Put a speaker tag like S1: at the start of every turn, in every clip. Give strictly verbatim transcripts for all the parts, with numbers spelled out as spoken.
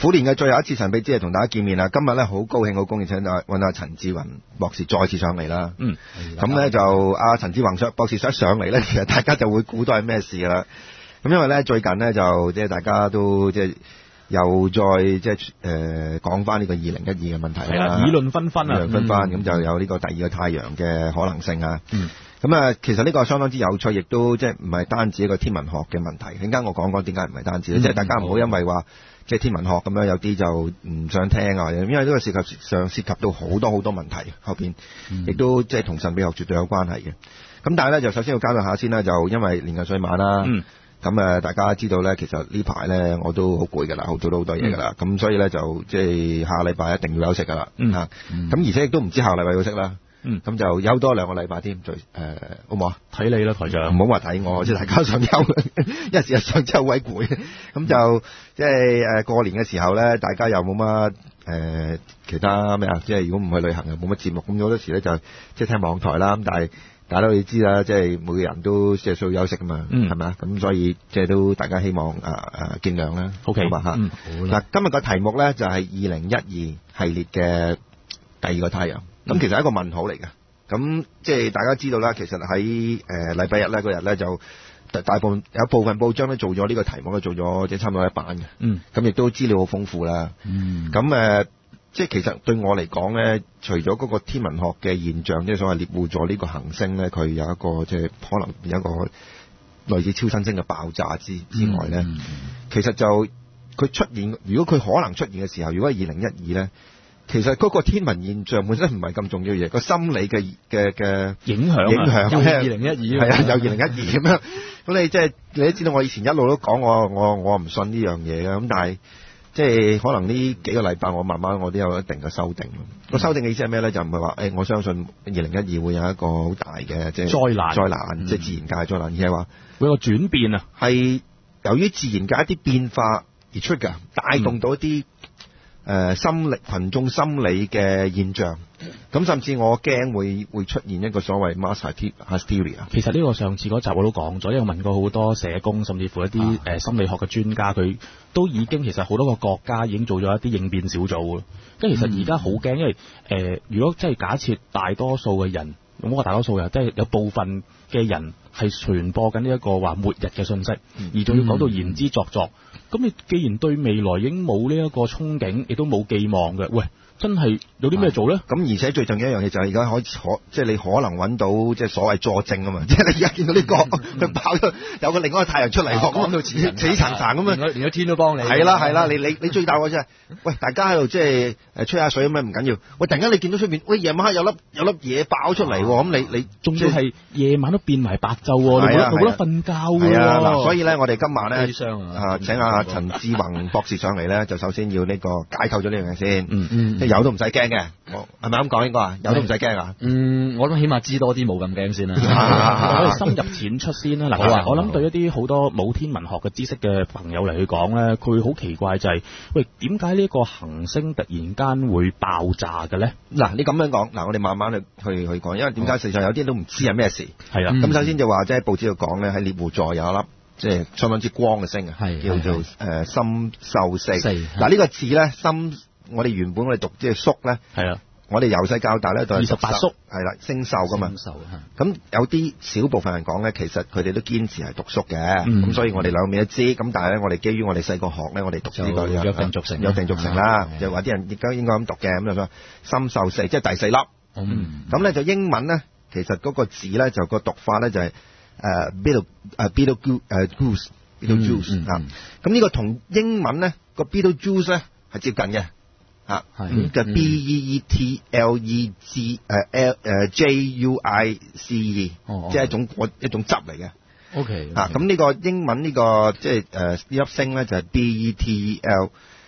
S1: 虎年嘅最後一次神秘之夜同大家見面啦！今日咧好高興，好高興請揾阿陳志宏博士再次上嚟啦。
S2: 嗯，
S1: 咁咧就阿陳志宏博士一上嚟咧，其實大家就會估到係咩事噶啦。咁因為咧最近咧就即係大家都即係又再即係誒講翻呢個二零一二嘅問題啦。
S2: 係啦，議論紛紛啊，
S1: 議論紛紛，咁、嗯、就有呢個第二個太陽嘅可能性啊。
S2: 嗯。
S1: 咁啊，其實呢個相當之有趣，亦都即係唔係單止一個天文學嘅問題。陣間我講講點解唔係單止咧，即、嗯、係大家唔好因為話即係天文學咁樣有啲就唔想聽啊，因為呢個涉及上涉及到好多好多問題後邊，亦、嗯、都即係同神秘學絕對有關係嘅。咁但係咧就首先要交代下先啦，就因為年近歲晚啦。嗯。咁誒，大家知道咧，其實呢排咧我都好攰㗎啦，做到好多嘢㗎啦。咁、嗯、所以咧就即係下個禮拜一定要休息㗎啦。嗯。咁、嗯、而且亦都唔知下個禮拜休息啦。嗯，咁就休多兩個禮拜添，最誒、呃、好唔好啊？
S2: 睇你啦，台長，
S1: 唔好話睇我，即係大家想休，因為事實上真係好鬼攰。咁就即係誒過年嘅時候咧，大家又冇乜誒其他咩啊？即係如果唔去旅行又冇乜節目，咁好多時咧就即係聽網台啦。咁但係大家都知啦，即係每個人都即係需要休息㗎嘛，係咪啊？咁所以即係都大家希望誒誒見諒啦。OK，好嘛嚇。嗱，今日個題目咧就係二零一二系列嘅第二個太陽。咁其實係一個問號嚟嘅，咁即係大家知道啦，其實喺誒禮拜日咧嗰日咧就大部分有部分報章咧做咗呢個題目，做咗即係差唔多一版嘅。嗯。咁亦都資料好豐富啦。嗯。咁誒，即係其實對我嚟講咧，除咗嗰個天文學嘅現象，即係所謂獵戶座呢個行星咧，佢有一個即係可能有一個類似超新星嘅爆炸之之外咧，嗯嗯、其實就佢出現，如果佢可能出現嘅時候，如果係二零一二咧。其實嗰個天文現象本身唔係咁重要嘅嘢，個心理嘅嘅嘅
S2: 影響
S1: 影響
S2: 有二零一二
S1: 係啊，有二零一二咁樣。咁你即係你都知道，我以前一路都講我我我唔信呢樣嘢嘅。咁但係即係可能呢幾個禮拜，我慢慢我都有一定嘅修訂。個、嗯、修訂嘅意思係咩咧？就唔係話誒，我相信二零一二會有一個好大嘅即係
S2: 災難
S1: 災難，即係自然界災難，而係話
S2: 會有個轉變啊。係
S1: 由於自然界一啲變化而出㗎，帶動到一啲。嗯誒、呃，心理群眾心理嘅現象，咁甚至我驚會會出現一個所謂 mass hysteria。
S2: 其實呢個上次嗰集我都講咗，因為問過好多社工，甚至乎一啲誒、啊呃、心理學嘅專家，佢都已經其實好多個國家已經做咗一啲應變小組咯。即係其實而家好驚，因為誒、呃，如果真係假設大多數嘅人，咁我大多數人，即係有部分嘅人係傳播緊呢一個話末日嘅信息，嗯、而仲要講到言之鑿鑿。咁你既然對未來已經冇呢一個憧憬，亦都冇寄望嘅，喂，真係有啲咩做咧？咁
S1: 而且最重要一樣嘢就係而家可以可，即係你可能揾到即係所謂佐證啊嘛！即係你而家見到呢、這個佢爆咗有個另外一個太陽出嚟，講到似似層層咁啊！
S2: 連個天都幫你。
S1: 係啦係啦，你你你最大鑊就係，喂，大家喺度即係誒吹下水咁樣唔緊要，喂，突然間你見到出邊，喂，夜晚黑有粒有粒嘢爆出嚟喎，咁、啊、你你
S2: 仲要係夜晚都變埋白晝喎，你冇得瞓覺喎。係啊，
S1: 嗱，所以咧，我哋今晚咧啊請阿陳志宏博士上嚟咧，就首先要呢個解構咗呢樣嘢先。嗯嗯。即係有都唔使驚嘅，係咪咁講應該啊？有都唔使驚啊？
S3: 嗯，我諗起碼知多啲冇咁驚先啦。
S2: 我哋深入淺出先啦。嗱、啊，我諗對一啲好多冇天文學嘅知識嘅朋友嚟去講咧，佢好奇怪就係、是，喂，點解呢個行星突然間會爆炸嘅咧？
S1: 嗱，你咁樣講，嗱，我哋慢慢去去去講，因為點解實際上有啲人都唔知係咩事。
S2: 係啊。
S1: 咁、嗯、首先就話即係報紙度講咧，喺獵戶座有一粒即係相當之光嘅星啊，叫做誒參宿四。嗱，呢個字咧，參。我哋原本我哋讀即係宿咧，係啊，我哋由細教大咧都係二十八宿，係啦，星宿噶嘛。星宿咁有啲少部分人講咧，其實佢哋都堅持係讀宿嘅，咁、嗯、所以我哋兩面都知。咁但係咧，我哋基於我哋細個學咧，我哋讀呢個約定俗成，約定俗成啦，就話啲人亦都應該咁讀嘅。咁就話參宿四，即係第四粒。咁、嗯、咧就英文咧，其實嗰個字咧就個讀法咧就係誒 Betel 誒 Betelgeuse Betelgeuse 啊。咁呢個同英文咧個 Betelgeuse咧係接近嘅。啊，咁就 B E E T L E G 誒 L 誒 J U I C E，、哦、即係一種一種汁嚟嘅。
S3: O K，
S1: 啊，咁呢個英文、這個就是呃、呢個即係誒呢粒星咧就係、是、B E T L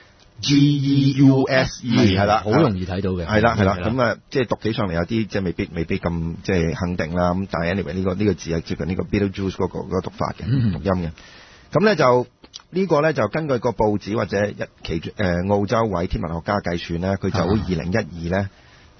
S1: G E U S E， 係啦，
S3: 好容易睇到嘅。
S1: 係啦係啦，咁啊即係讀起上嚟有啲即係未必未必咁即係肯定啦。咁但係 anyway 呢個呢、這個字係接近呢個 Betelgeuse 嗰個嗰個讀法嘅、嗯、讀音嘅。咁咧就。呢個咧就根據個報紙或者一其誒澳洲位天文學家計算咧，佢就會二零一二咧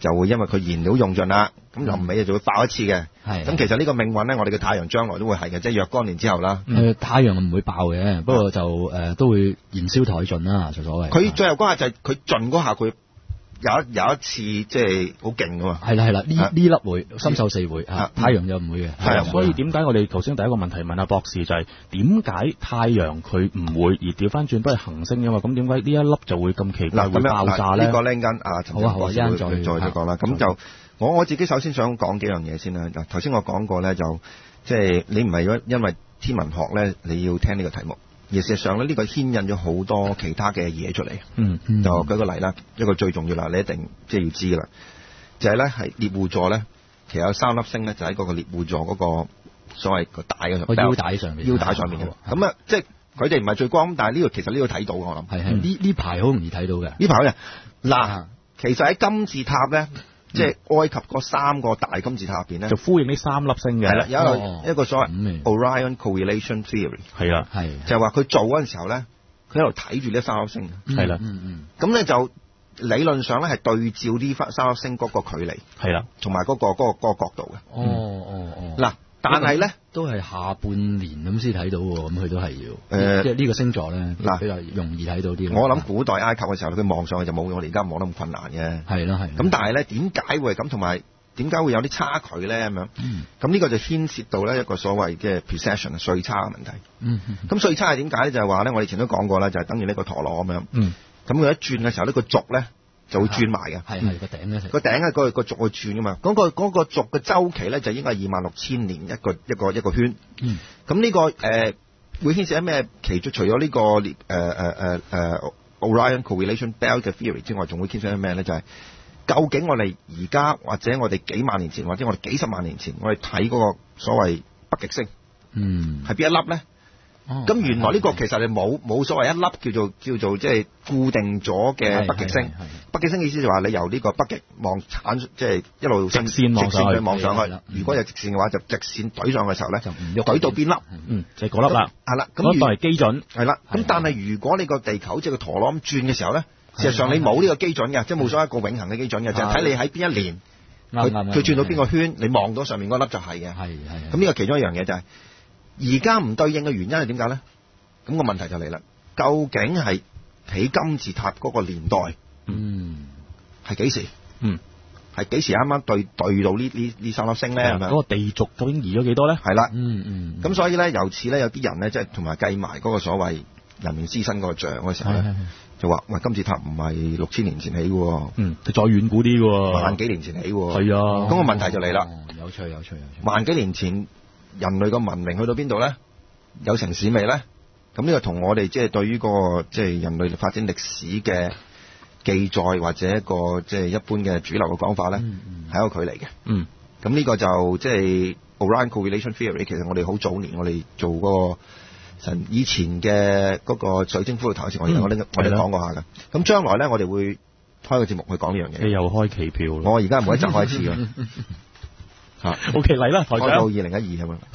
S1: 就會因為佢燃料用盡啦，咁臨尾就會爆一次嘅。
S3: 係
S1: 咁其實呢個命運咧，我哋嘅太陽將來都會係嘅，即係若干年之後啦。
S3: 誒太陽唔會爆嘅，不過就誒都會燃燒殆盡啦，就所謂。
S1: 佢最後嗰下就係佢盡嗰下，佢有一有一次即係好勁噶嘛。
S3: 係啦係啦，呢呢粒會深受四會啊，太陽就唔會嘅。
S1: 係啊，
S2: 所以點解我哋頭先第一個問題問阿博士就係點解太陽佢唔會而調翻轉都係行星嘅嘛？咁點解呢一粒就會咁奇怪會爆炸咧？
S1: 呢個咧間啊陳振博士會再再再講啦。咁就我我自己首先想講幾樣嘢先啦。嗱，頭先我講過咧，就即係你唔係因為天文學咧你要聽呢個題目。而事實上咧，呢個牽引咗好多其他嘅嘢出嚟。
S2: 嗯，
S1: 就舉個例啦，一個最重要啦，你一定即係要知噶啦，就係咧係獵戶座咧，其實有三粒星咧，就喺嗰個獵戶座嗰個所謂個帶嗰
S3: 個腰帶上面，
S1: 腰帶上面嘅。咁啊，即係佢哋唔係最光，但係呢個其實呢個睇到我諗。
S3: 係係呢呢排好容易睇到嘅。
S1: 呢排嘅嗱，其實喺金字塔咧。即係埃及嗰三個大金字塔入邊咧，
S2: 就呼應呢三粒星嘅。
S1: 係啦，有一個、哦、一個所謂、
S3: 嗯、
S1: Orion Correlation Theory。
S2: 係啦，
S3: 係
S1: 就係話佢做嗰陣時候咧，佢喺度睇住呢三粒星。
S2: 係啦，
S3: 嗯嗯。
S1: 咁咧就理論上咧係對照呢三粒星嗰個距離。
S2: 係啦，
S1: 同埋嗰個嗰、嗰個嗰個角度嘅。
S3: 哦哦哦。嗱。
S1: 但係咧，
S3: 都係下半年咁先睇到喎，咁佢都係要，
S1: 呃、
S3: 即係呢個星座咧，嗱比較容易睇到啲。
S1: 我諗古代埃及嘅時候，佢望上去就冇我哋而家望得咁困難嘅。
S3: 係咯係。咁
S1: 但係咧，點解會係咁？同埋點解會有啲差距咧？咁樣。
S3: 嗯。咁
S1: 呢個就牽涉到咧一個所謂嘅 precession 歲差嘅問題。
S3: 嗯
S1: 咁歲差係點解咧？就係話咧，我哋以前都講過啦，就係、是、等於呢個陀螺咁樣。
S2: 嗯。
S1: 咁佢一轉嘅時候，呢、呢個軸咧就會轉埋嘅。
S3: 係係個頂咧。
S1: 個頂咧，個個軸會轉噶嘛。嗰、嗰個嗰、嗰個軸嘅周期咧，就應該係二萬六千年一個一個一個圈。
S3: 嗯。
S1: 咁呢、呢個誒、呃、會牽涉喺咩？其中除咗呢、呢個誒誒誒誒 Orion Correlation Belt 嘅 theory 之外，仲會牽涉喺咩咧？就係、是、究竟我哋而家或者我哋幾萬年前，或者我哋幾十萬年前，我哋睇嗰個所謂北極星，
S3: 嗯，
S1: 係邊一粒咧？咁、哦、原來呢個其實係冇冇所謂一粒叫做叫做即係固定咗嘅北極星。北極星意思就話你由呢個北極望產即係一路直線望上去，望上去。如果有直線嘅話，就直線懟上嘅時候咧，就唔喐，懟到邊粒？
S2: 嗯，就係嗰粒啦。
S1: 係啦，咁
S2: 嗰個係基準。
S1: 係啦，咁但係如果你個地球即係個陀螺咁轉嘅時候咧，事實上你冇呢個基準嘅，即係冇所謂一個永恆嘅基準嘅，就係睇你喺邊一年，佢佢轉到邊個圈，你望到上面嗰粒就係嘅。係係。咁呢個其中一樣嘢就係。而家唔對應嘅原因係點解咧？咁、個問題就嚟啦，究竟係起金字塔嗰個年代，
S3: 嗯，
S1: 係幾時？
S2: 嗯，
S1: 係幾時啱啱對對到呢呢呢三粒星咧？係咪？
S2: 嗰個地軸究竟移咗幾多咧？
S1: 係啦，
S3: 嗯嗯。
S1: 咁所以咧，由此咧，有啲人咧，即係同埋計埋嗰個所謂人面獅身嗰個像嗰時候咧，就話喂，金字塔唔係六千年前起嘅，
S2: 嗯，再遠古啲嘅，
S1: 萬幾年前起，係
S2: 啊。
S1: 咁、個問題就嚟啦、
S3: 哦，有趣有趣有趣。
S1: 萬幾年前。人類嘅文明去到邊度咧？有城市未咧？咁呢個同我哋即係對於個即係人類發展歷史嘅記載或者一個即係一般嘅主流嘅講法咧，係、嗯嗯、一個距離嘅。嗯。咁呢個就即係 Orion Correlation Theory。其實我哋好早年我哋做嗰個神以前嘅嗰個水晶骷髏頭時，我哋我哋我哋講過下㗎。咁將來咧，我哋會開個節目去講呢樣嘢。
S2: 你又開期票咯？
S1: 我而家每一集開始㗎。
S2: 啊，OK 嚟啦，台長。
S1: 開到二零一二係嘛？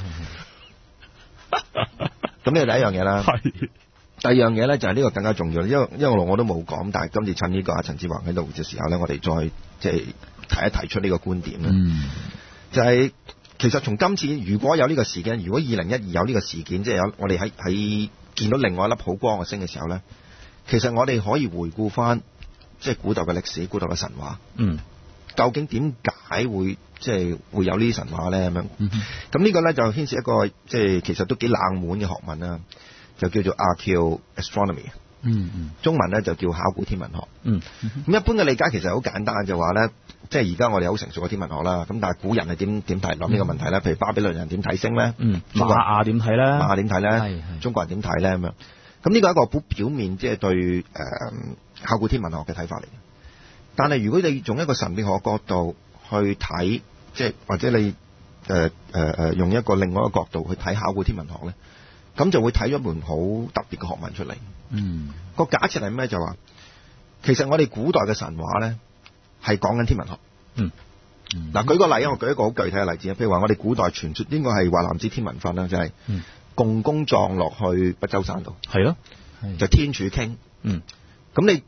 S1: 咁呢個第一樣嘢啦。係。第二樣嘢咧就係呢個更加重要，因為因為我我都冇講，但係今次趁呢個阿陳志宏喺度嘅時候咧，我哋再即係提一提出呢個觀點咧。嗯。就係、是、其實從今次如果有呢個事件，如果二零一二有呢個事件，即係有我哋喺喺見到另外一粒好光嘅星嘅時候咧，其實我哋可以回顧翻即係古代嘅歷史、古代嘅神話。嗯。究竟點解會即係會有呢啲神話咧？咁樣，咁呢個咧就牽涉一個即係其實都幾冷門嘅學問啦，就叫做 Archaeoastronomy。嗯嗯，中文咧就叫考古天文學。嗯，咁一般嘅理解其實好簡單，就話咧，即係而家我哋好成熟嘅天文學啦。咁但係古人係點點睇諗呢個問題咧？譬如巴比倫人點睇星咧？嗯，
S2: 瑪雅點睇咧？
S1: 瑪雅點睇咧？係係，中國人點睇咧？咁樣，咁呢個係一個好表面即係對誒、呃、考古天文學嘅睇法嚟嘅。但係如果你用一個神秘學角度去睇，即係或者你誒誒誒用一個另外一個角度去睇考古天文學咧，咁就會睇咗一門好特別嘅學問出嚟。嗯，個假設係咩？就話其實我哋古代嘅神話咧係講緊天文學。嗯，嗱、嗯、舉個例啊，我舉一個好具體嘅例子啊，譬如話我哋古代傳說應該係華南之天文訓啦，就係、是、共工撞落去不周山度，係咯，就天柱傾。嗯，咁你。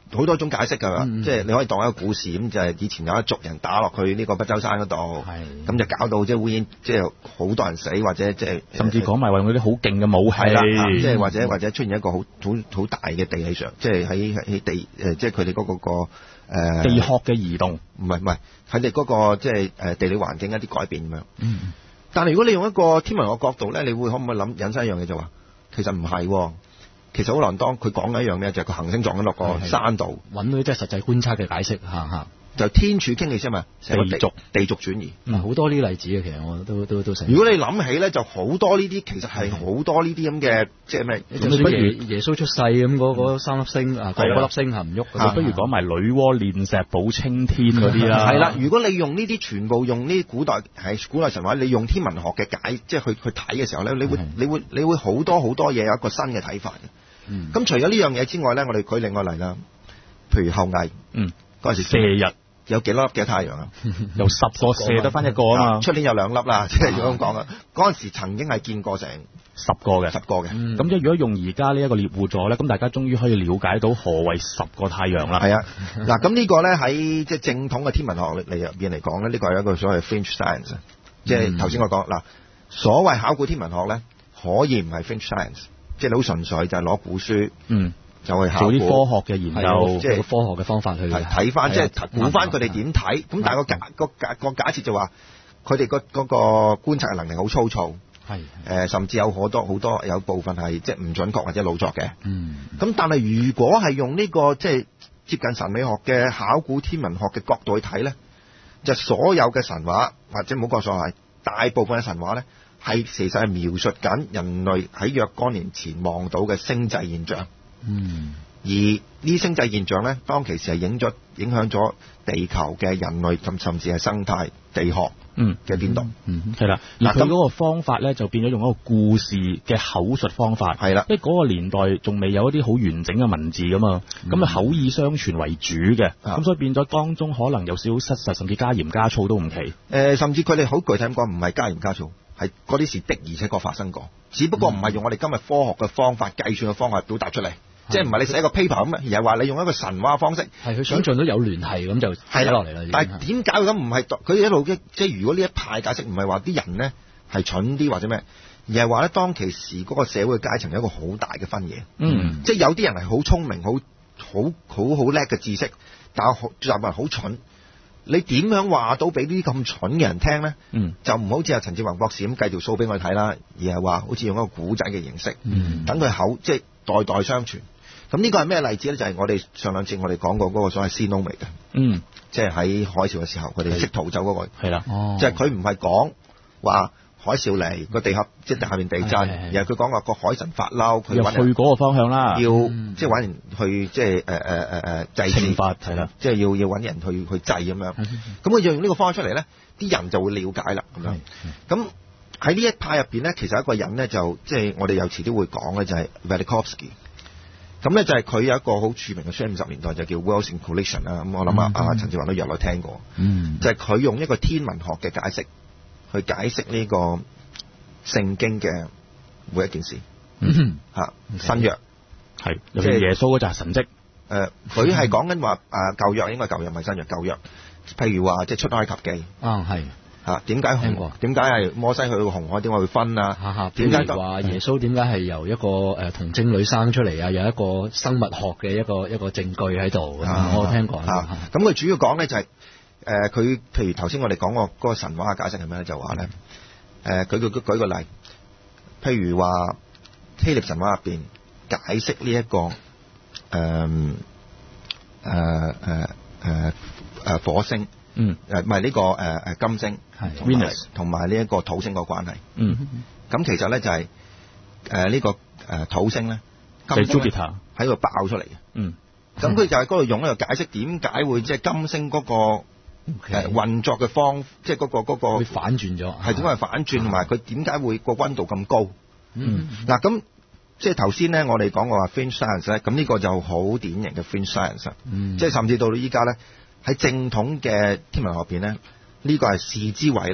S1: 好多種解釋㗎，
S3: 嗯
S1: 即係你可以當一個故事咁，就係以前有一族人打落去呢個北洲山嗰度，
S3: 係
S1: 咁就搞到即係烏煙，即係好多人死或者即係
S2: 甚至講埋話用嗰啲好勁嘅武器，
S1: 係啦，即係或者或者出現一個好好好大嘅地氣上，即係喺喺地誒，即係佢哋嗰個個誒
S2: 地殼嘅移動，
S1: 唔係唔係佢哋嗰個即係誒地理環境一啲改變咁樣。
S3: 嗯，
S1: 但係如果你用一個天文學角度咧，你會可唔可以諗引申一樣嘢就話，其實唔係喎。其實好難當佢講緊一樣咩，就係個行星撞緊落個山度，
S3: 揾到啲即係實際觀察嘅解釋嚇嚇。
S1: 就天柱傾氣啫嘛，成個
S2: 地軸
S1: 地軸轉移。
S3: 嗯，好多呢啲例子嘅，其實我都都都成。
S1: 如果你諗起咧，就好多呢啲，其實係好多呢啲咁嘅，即係咩？
S3: 就算耶耶穌出世咁嗰嗰三粒星啊，嗰粒星係唔喐嘅，
S2: 不如講埋女媧煉石補青天嗰啲啦。
S1: 係啦，如果你用呢啲全部用呢啲古代係古代神話，你用天文學嘅解，即係去去睇嘅時候咧，你會你會你會好多好多嘢有一個新嘅睇法嘅。
S3: 嗯，
S1: 咁除咗呢樣嘢之外咧，我哋舉另外嚟啦，譬如後羿，
S2: 嗯，
S1: 嗰陣時
S2: 射日
S1: 有幾粒嘅太陽啊？
S2: 由十個射得翻一個啊嘛，
S1: 出年有兩粒啦，即係如果咁講啊，嗰陣時曾經係見過成
S2: 十個嘅，
S1: 十個嘅。
S2: 咁即係如果用而家呢一個獵戶座咧，咁大家終於可以了解到何謂十個太陽啦。
S1: 係啊，嗱咁呢個咧喺即係正統嘅天文學嚟入邊嚟講咧，呢個係一個所謂 fringe science，即係頭先我講嗱，所謂考古天文學咧，可以唔係 fringe science。即係你好純粹就係攞古書，
S2: 嗯，
S1: 就去考古
S2: 做啲科學嘅研究，
S1: 即係
S3: 科學嘅方法去
S1: 睇翻，即係估翻佢哋點睇。咁但係個假個假個假設就話，佢哋個嗰個觀察嘅能力好粗糙，
S3: 係
S1: 誒，甚至有好多好多有部分係即係唔準確或者老作嘅。
S3: 嗯，
S1: 咁但係如果係用呢個即係接近神秘學嘅考古天文學嘅角度去睇咧，就所有嘅神話或者唔好講所謂，大部分嘅神話咧。係其實係描述緊人類喺若干年前望到嘅星際現象，
S3: 嗯，
S1: 而呢啲星際現象咧，當其時係影咗影響咗地球嘅人類，甚甚至係生態、地殼
S2: 嗯
S1: 嘅變動，
S2: 嗯，係啦。而佢嗰個方法咧，就變咗用一個故事嘅口述方法，
S1: 係啦。
S2: 因為嗰個年代仲未有一啲好完整嘅文字噶嘛，咁啊、嗯、口耳相傳為主嘅，咁、嗯、所以變咗當中可能有少少失實，甚至加鹽加醋都唔奇。誒、
S1: 呃，甚至佢哋好具體咁講，唔係加鹽加醋。係嗰啲事的，而且確發生過，只不過唔係用我哋今日科學嘅方法、計算嘅方法表達出嚟，即係唔係你寫個 paper 咁，而係話你用一個神話嘅方式，
S3: 係佢想像到有聯繫咁就寫落嚟啦。
S1: 但係點解咁唔係佢一路即係如果呢一派解釋唔係話啲人呢係蠢啲或者咩，而係話咧當其時嗰個社會階層有一個好大嘅分野，
S2: 嗯，
S1: 即係有啲人係好聰明、好好好好叻嘅知識，但係有人好蠢。你點樣話到俾呢啲咁蠢嘅人聽咧？
S2: 嗯，就
S1: 唔好似阿陳志宏博士咁計條數俾我睇啦，而係話好似用一個古仔嘅形式，
S3: 嗯，
S1: 等佢口即係代代相傳。咁呢個係咩例子咧？就係、是、我哋上兩節我哋講過嗰個所謂 Sea-Nome 嘅，
S2: 嗯，
S1: 即係喺海嘯嘅時候，佢哋識逃走嗰、那個，
S2: 係啦，
S3: 哦，
S1: 即係佢唔係講話海嘯嚟個地殼，即係下面地震，而係佢講話個海神發嬲，佢揾人
S2: 去嗰個方向啦，
S1: 要、
S3: 嗯、
S1: 即係揾人去即係誒誒誒誒制止，
S2: 懲罰係啦，
S1: 即係要要揾人去去制咁樣。咁佢用呢個方法出嚟咧，啲人就會了解啦咁樣。咁喺呢一派入邊咧，其實一個人咧就即係我哋有遲啲會講嘅就係 Velikovsky。咁咧就係佢有一個好著名嘅書，五十年代就叫 Worlds in Collision 啦。咁我諗啊，阿陳志宏都約來聽過。
S3: 嗯，
S1: 就係佢用一個天文學嘅解釋去解釋呢個聖經嘅每一件事。
S3: 嗯，
S1: 嚇新約
S2: 係即係耶穌嗰紮神蹟。
S1: 誒，佢係講緊話啊舊約應該舊約唔係新約舊約。譬如話即係出埃及記。
S3: 啊係。
S1: 嚇點解紅？點解係摩西去到紅海點解會分啊？
S3: 點解話耶穌點解係由一個誒童貞女生出嚟啊？有一個生物學嘅一個一個證據喺度。我聽過。
S1: 嚇咁佢主要講咧就係誒佢譬如頭先我哋講過嗰個神話嘅解釋係咩咧？就話咧誒舉個舉個例，譬如話希臘神話入邊解釋呢一個誒誒誒誒誒火星。
S2: 嗯，
S1: 誒唔係呢個誒誒、呃、金星，
S3: 係
S1: Venus 同埋呢一個土星個關係。
S2: 嗯，
S1: 咁其實咧就係誒呢個誒、呃、土星咧，
S2: 就 Jupiter
S1: 喺度爆出嚟嘅。
S2: 嗯，
S1: 咁佢就係嗰度用一個解釋點解會即係金星嗰、那個誒、
S3: okay.
S1: 呃、運作嘅方，即係嗰個嗰、那個
S3: 會反轉咗，
S1: 係點解反轉，同埋佢點解會個溫度咁高？
S2: 嗯，
S1: 嗱咁即係頭先咧，我哋講過話 fringe science 咧，咁呢個就好典型嘅 fringe science。
S3: 嗯，
S1: 即係甚至到到依家咧。喺正統嘅天文學入邊咧，呢、這個係視之為咧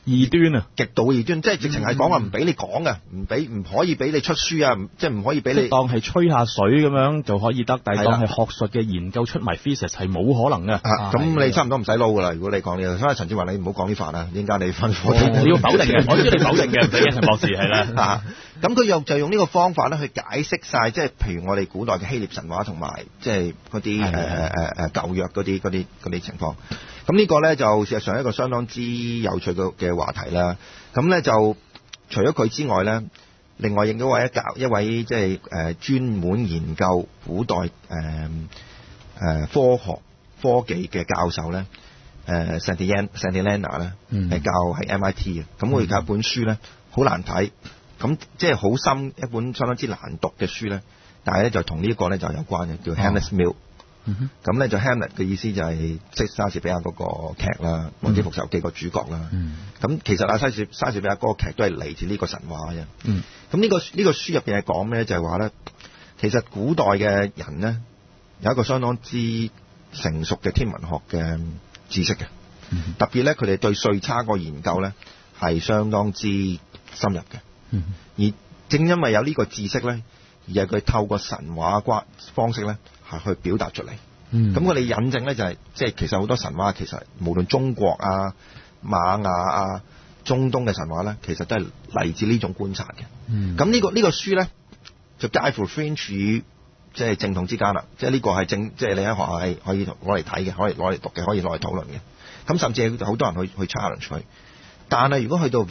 S2: 異端啊，
S1: 極度異端，即係直情係講話唔俾你講嘅，唔俾唔可以俾你出書啊，唔即係唔可以俾你
S2: 當係吹下水咁樣就可以得，但係當係學術嘅研究出埋 thesis 係冇可能嘅。
S1: 啊，咁你差唔多唔使撈噶啦，如果你講呢個，所以陳志華你唔好講呢法啊，陣間你分火
S2: 你要否定嘅，我知你否定嘅，唔使驚陳博士係啦。
S1: 啊，咁佢又就用呢個方法咧去解釋晒，即係譬如我哋古代嘅希臘神話同埋即係嗰啲誒誒誒誒舊約嗰啲嗰啲嗰啲情況。咁呢個咧就事實上係一個相當之有趣嘅嘅話題啦。咁咧就除咗佢之外咧，另外亦都係一教一位即係誒專門研究古代誒誒、呃呃、科學科技嘅教授咧，誒 Santillana Santillana 咧係教喺 M I T 嘅。咁我而家一本書咧好難睇，咁即係好深一本相當之難讀嘅書咧，但係咧就同呢一個咧就有關嘅，叫 Hamlet's Mill。咁咧就 Hamlet 嘅意思就係即係莎士比亞嗰個劇啦，《王子復仇記》個主角啦。咁、嗯、其實阿莎士莎士比亞嗰個劇都係嚟自呢個神話嘅。咁、嗯、呢、呢個呢、呢個書入邊係講咩？就係話咧，其實古代嘅人咧有一個相當之成熟嘅天文學嘅知識嘅、嗯，特別咧佢哋對歲差個研究咧係相當之深入嘅、嗯。而正因為有呢個知識咧，而係佢透過神話關方式咧。係去表達出嚟，咁我哋引證咧就係、是，即係其實好多神話其實無論中國啊、瑪雅啊、中東嘅神話咧，其實都係嚟自呢種觀察嘅。咁、嗯、呢、這個呢、這個書咧就介乎 fringe 與即係正統之間啦，即係呢個係正，即係你喺學校係可以攞嚟睇嘅，可以攞嚟讀嘅，可以攞嚟討論嘅。咁甚至好多人去去 challenge 佢，但係如果去到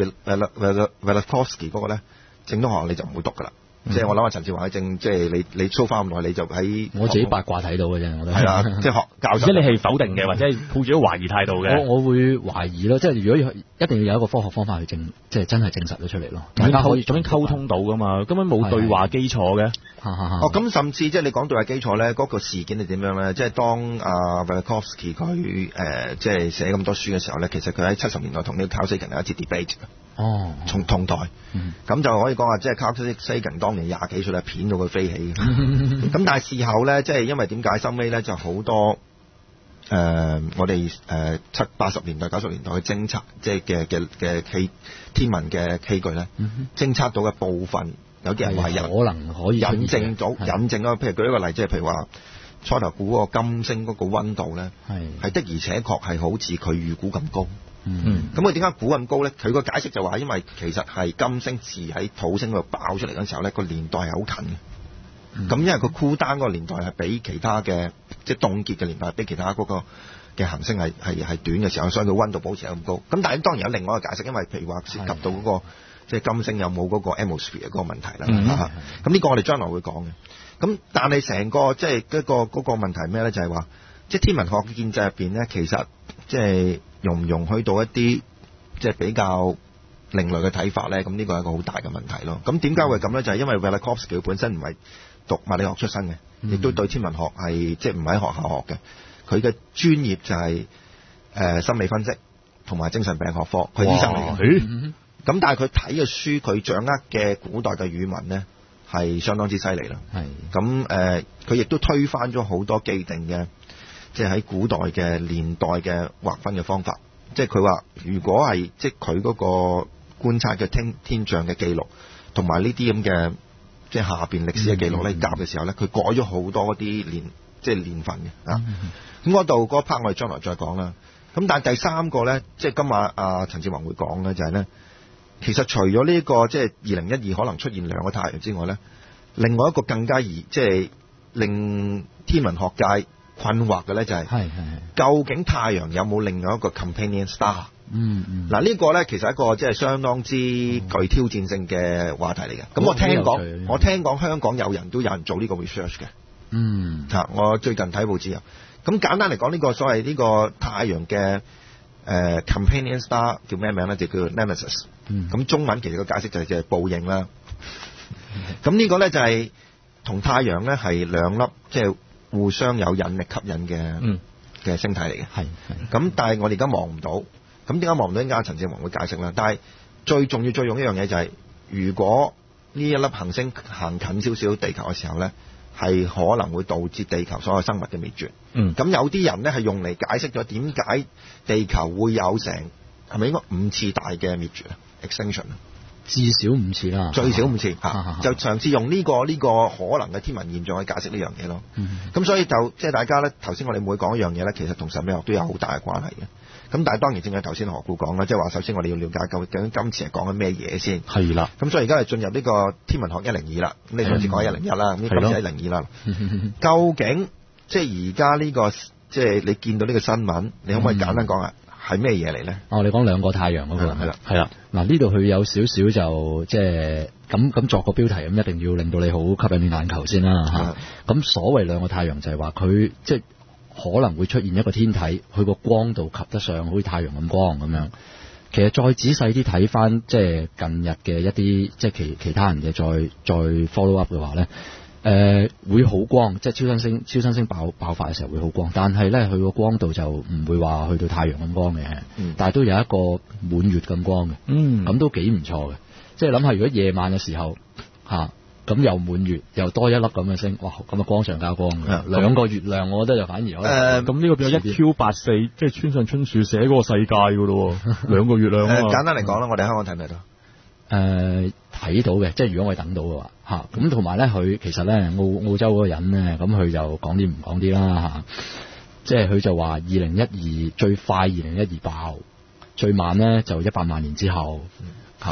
S1: Velikovsky 嗰個咧，正統學校你就唔會讀噶啦。嗯、即係我諗下陳志華正，即係你你操翻咁耐，你就喺
S3: 我自己八卦睇到嘅啫，我都
S1: 係啦，即係學教授。
S2: 即係你係否定嘅，或者係抱住一個懷疑態度嘅。
S3: 我我會懷疑咯，即係如果一定要有一個科學方法去證，即係真係證實咗出嚟咯。大家可以總之溝通到噶嘛，根本冇對話基礎嘅。
S1: 哦，咁甚至即係你講對話基礎咧，嗰、那個事件係點樣咧？即係當阿 Velikovsky 佢誒即係寫咁多書嘅時候咧，其實佢喺七十年代同呢個 Carl Sagan 有一次 debate 嘅。哦，從同代，咁、嗯、就可以講話，即係 Carl Sagan 當年廿幾歲咧，片到佢飛起。咁但係事後咧，即係因為點解收尾咧，就好多誒、呃，我哋誒七八十年代、九十年代嘅偵測，即係嘅嘅嘅氣天文嘅器具咧，偵測到嘅部分，有啲人話有
S3: 可能可以
S1: 引證到，引證咯。譬如舉一個例，即係譬如話初頭估嗰個金星嗰個溫度咧，係的而且確係好似佢預估咁高。嗯，咁佢點解估咁高咧？佢個解釋就話，因為其實係金星自喺土星嗰度爆出嚟嗰時候咧，個年代係好近嘅。咁、嗯、因為佢 cool down 嗰個年代係比其他嘅即係凍結嘅年代，比其他嗰個嘅行星係係係短嘅時候，所以佢溫度保持咁高。咁但係當然有另外一個解釋，因為譬如話涉及到嗰、那個即係金星有冇嗰個 atmosphere 嗰個問題啦。咁、嗯、呢、嗯、個我哋將來會講嘅。咁但係成個即係嗰個嗰、那個問題係咩咧？就係、是、話即係天文學嘅建制入邊咧，其實即係容唔容許到一啲即係比較另類嘅睇法咧？咁呢個係一個好大嘅問題咯。咁點解會咁咧？就係、是、因為 Velikovsky 本身唔係讀物理學出身嘅，亦、嗯、都對天文學係即係唔喺學校學嘅。佢嘅專業就係、是、誒、呃、心理分析同埋精神病學科，佢醫生嚟嘅。咁、嗯、但係佢睇嘅書，佢掌握嘅古代嘅語文咧係相當之犀利啦。係咁誒，佢亦都推翻咗好多既定嘅。即係喺古代嘅年代嘅劃分嘅方法，即係佢話，如果係即係佢嗰個觀察嘅天天象嘅記錄，同埋呢啲咁嘅即係下邊歷史嘅記錄咧夾嘅時候咧，佢改咗好多嗰啲年即係年份嘅啊。咁嗰度嗰 part 我哋將來再講啦。咁但係第三個咧，即係今晚阿陳志宏會講咧，就係咧，其實除咗呢個即係二零一二可能出現兩個太陽之外咧，另外一個更加易即係令天文學界困惑嘅咧就係、是，究竟太陽有冇另外一個 companion star？嗯嗯，嗱、這個、呢個咧其實係一個即係相當之具挑戰性嘅話題嚟嘅。咁、嗯、我聽講，我聽講香港有人都有人做呢個 research 嘅。嗯，嚇，我最近睇報紙啊。咁簡單嚟講，呢、這個所謂呢個太陽嘅誒、呃、companion star 叫咩名咧？就叫 Nemesis。嗯，咁中文其實個解釋就係就係報應啦。咁、嗯、呢個咧就係、是、同太陽咧係兩粒即係。就是互相有引力吸引嘅嘅、嗯、星體嚟嘅，係咁，但係我哋而家望唔到，咁點解望唔到？陣間陳志宏會解釋啦。但係最重要、最重要一樣嘢就係、是，如果呢一粒行星行近少少地球嘅時候咧，係可能會導致地球所有生物嘅滅絕。嗯，咁有啲人咧係用嚟解釋咗點解地球會有成係咪應該五次大嘅滅絕啊 extinction 啊？
S3: 至少五次啦，
S1: 最少五次嚇，
S3: 啊、
S1: 就嘗試用呢、呢個呢、呢個可能嘅天文現象去解釋呢樣嘢咯。咁、
S3: 嗯、
S1: 所以就即係大家咧，頭先我哋每講一樣嘢咧，其實同神秘學都有好大嘅關係嘅。咁但係當然正係頭先何故講啦，即係話首先我哋要了解究竟今次係講緊咩嘢先。
S2: 係啦。
S1: 咁所以而家係進入呢個天文學一零二啦。咁你上次講一零一啦，咁今次一零二啦。究竟即係而家呢個即係你見到呢個新聞，你可唔可以簡單講下係咩嘢嚟咧？
S3: 哦，你講兩個太陽嗰、嗰個係啦，
S2: 係啦。
S3: 嗱呢度佢有少少就即係咁咁作個標題咁，一定要令到你好吸引你眼球先啦嚇。咁所謂兩個太陽就係話佢即係可能會出現一個天體，佢個光度及得上好似太陽咁光咁樣。其實再仔細啲睇翻，即係近日嘅一啲即係其其他人嘅再再 follow up 嘅話咧。誒、呃、會好光，即係超新星超新星爆爆發嘅時候會好光，但係咧佢個光度就唔會話去到太陽咁光嘅、嗯，但係都有一個滿月咁光嘅，咁、嗯、都幾唔錯嘅。即係諗下，如果夜晚嘅時候嚇咁又滿月又多一粒咁嘅星，哇！咁啊光上加光嘅、嗯，兩個月亮我覺得就反而可能
S2: 咁呢個變咗一 Q 八四，即係村上春樹寫嗰個世界㗎咯喎，兩個月亮啊、呃！
S1: 簡單嚟講啦，我哋香港睇唔睇到？
S3: 誒、呃、睇到嘅，即係如果我哋等到嘅話嚇，咁同埋咧佢其實咧澳澳洲嗰個人咧，咁佢就講啲唔講啲啦嚇，即係佢就話二零一二最快二零一二爆，最慢咧就一百萬年之後。嗯、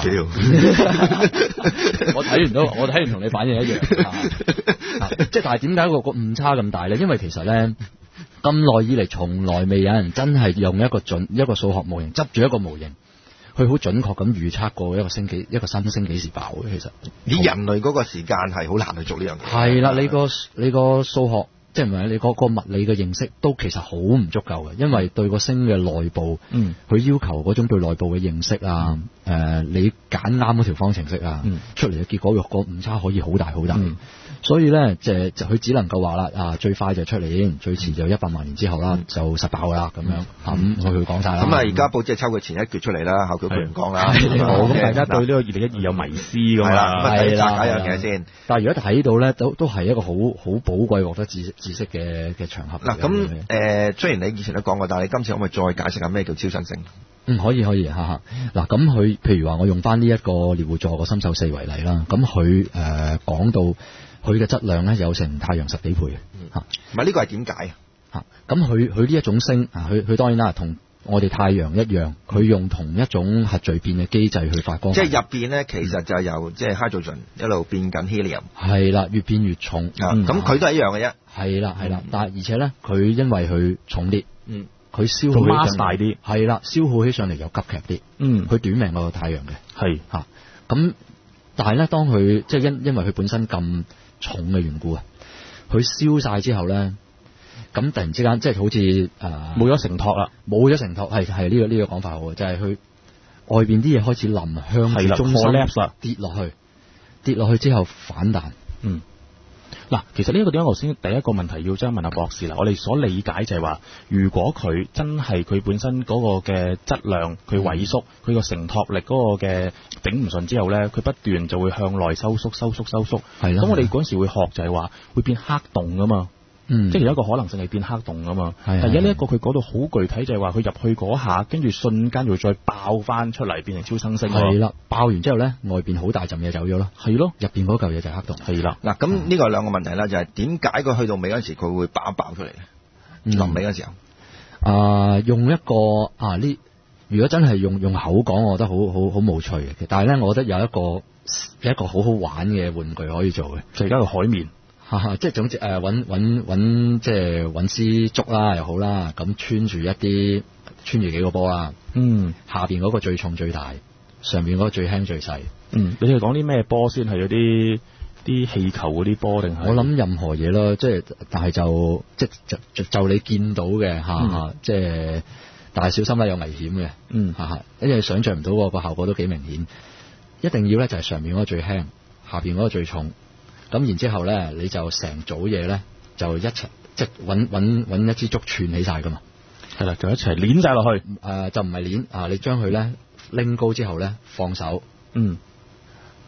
S3: 我睇完都，我睇完同你反應一樣，即係但係點解個個誤差咁大咧？因為其實咧咁耐以嚟，從來未有人真係用一個準一個數學模型執住一個模型。佢好準確咁預測過一個星幾一個新星幾時爆嘅，其實
S1: 以人類嗰個時間係好難去做呢樣嘢。
S3: 係啦，你個你個數學即係唔係你嗰個物理嘅認識都其實好唔足夠嘅，因為對個星嘅內部，嗯，佢要求嗰種對內部嘅認識啊，誒、嗯呃，你揀啱嗰條方程式啊，嗯、出嚟嘅結果若個誤差可以好大好大。嗯所以咧，就就佢只能夠話啦，啊最快就出年，最遲就一百萬年之後啦，嗯、就實爆啦咁樣。咁佢講晒啦。咁啊，而家報紙抽佢前一橛出嚟啦，後橛佢唔講啦。
S2: 好，咁大家對呢個二零一二有迷思㗎嘛？係啦，
S1: 咁啊，睇一樣嘢先。
S3: 但係如果睇到咧，都都係一個好好寶貴獲得知知識嘅嘅場合。
S1: 嗱，咁誒，雖然你以前都講過，但係你今次可唔可以再解釋下咩叫超新星？
S3: 嗯，可以可以，哈哈。嗱，咁佢譬如話，我用翻呢一個獵戶座個參宿四為例啦，咁佢誒講到。佢嘅質量咧有成太陽十幾倍嘅，嚇、嗯。
S1: 唔係呢個係點解啊？
S3: 嚇，咁佢佢呢一種星啊，佢佢當然啦，同我哋太陽一樣，佢用同一種核聚變嘅機制去發光。即係入邊咧，其實就由即係 hydrogen 一路變緊 helium。係啦，越變越重。咁佢都係一樣嘅啫。係啦係啦，但係而且咧，佢因為佢重啲，嗯，佢消耗 mass 大啲，係啦，消耗起上嚟又急劇啲，嗯，佢短命過太陽嘅，係嚇。咁但係咧，當佢即係因因為佢本身咁重嘅緣故啊，佢燒晒之後咧，咁突然之間即係好似誒冇咗承托啦，冇咗承托，係係呢個呢、呢個講法好嘅，就係、係、佢外邊啲嘢開始冧，向住中心跌落去，跌落去之後反彈。嗯，嗱，其實呢個點解頭先第一個問題要真係問下博士啦？我哋所理解就係話，如果佢真係佢本身嗰個嘅質量佢萎縮，佢個承托力嗰個嘅頂唔順之後咧，佢不斷就會向內收縮、收縮、收縮。係啦。咁我哋嗰陣時會學就係話會變黑洞噶嘛。嗯。即係有一個可能性係變黑洞噶嘛。係。但係呢一個佢講到好具體就係話佢入去嗰下，跟住瞬間就會再爆翻出嚟變成超新星。係啦。爆完之後咧，外邊好大陣嘢走咗咯。係咯。入邊嗰嚿嘢就係黑洞。係啦。嗱，咁呢個兩個問題啦，就係點解佢去到尾嗰陣時佢會爆爆出嚟咧？臨尾嗰時候。啊、呃，用一個啊呢。如果真係用用口講，我覺得好好好無趣嘅。但係咧，我覺得有一個有一個好好玩嘅玩具可以做嘅，就而家個海綿，哈哈，即係總之誒揾揾揾即係揾絲竹啦又好啦，咁穿住一啲穿住幾個波啦，嗯，下邊嗰個最重最大，上邊嗰個最輕最細，嗯，你哋講啲咩波先？係有啲啲氣球嗰啲波定係？我諗任何嘢咯，即係但係就即就就，就你見到嘅嚇、嗯，即係。但係小心啦，有危險嘅。嗯，嚇嚇，因為想像唔到個效果都幾明顯。一定要咧就係上面嗰個最輕，下邊嗰個最重。咁然之後咧，你就成組嘢咧就一齊即係揾揾揾一支竹串起晒噶嘛。係啦，就一齊攣晒落去。誒、呃，就唔係攣啊！你將佢咧拎高之後咧放手。嗯。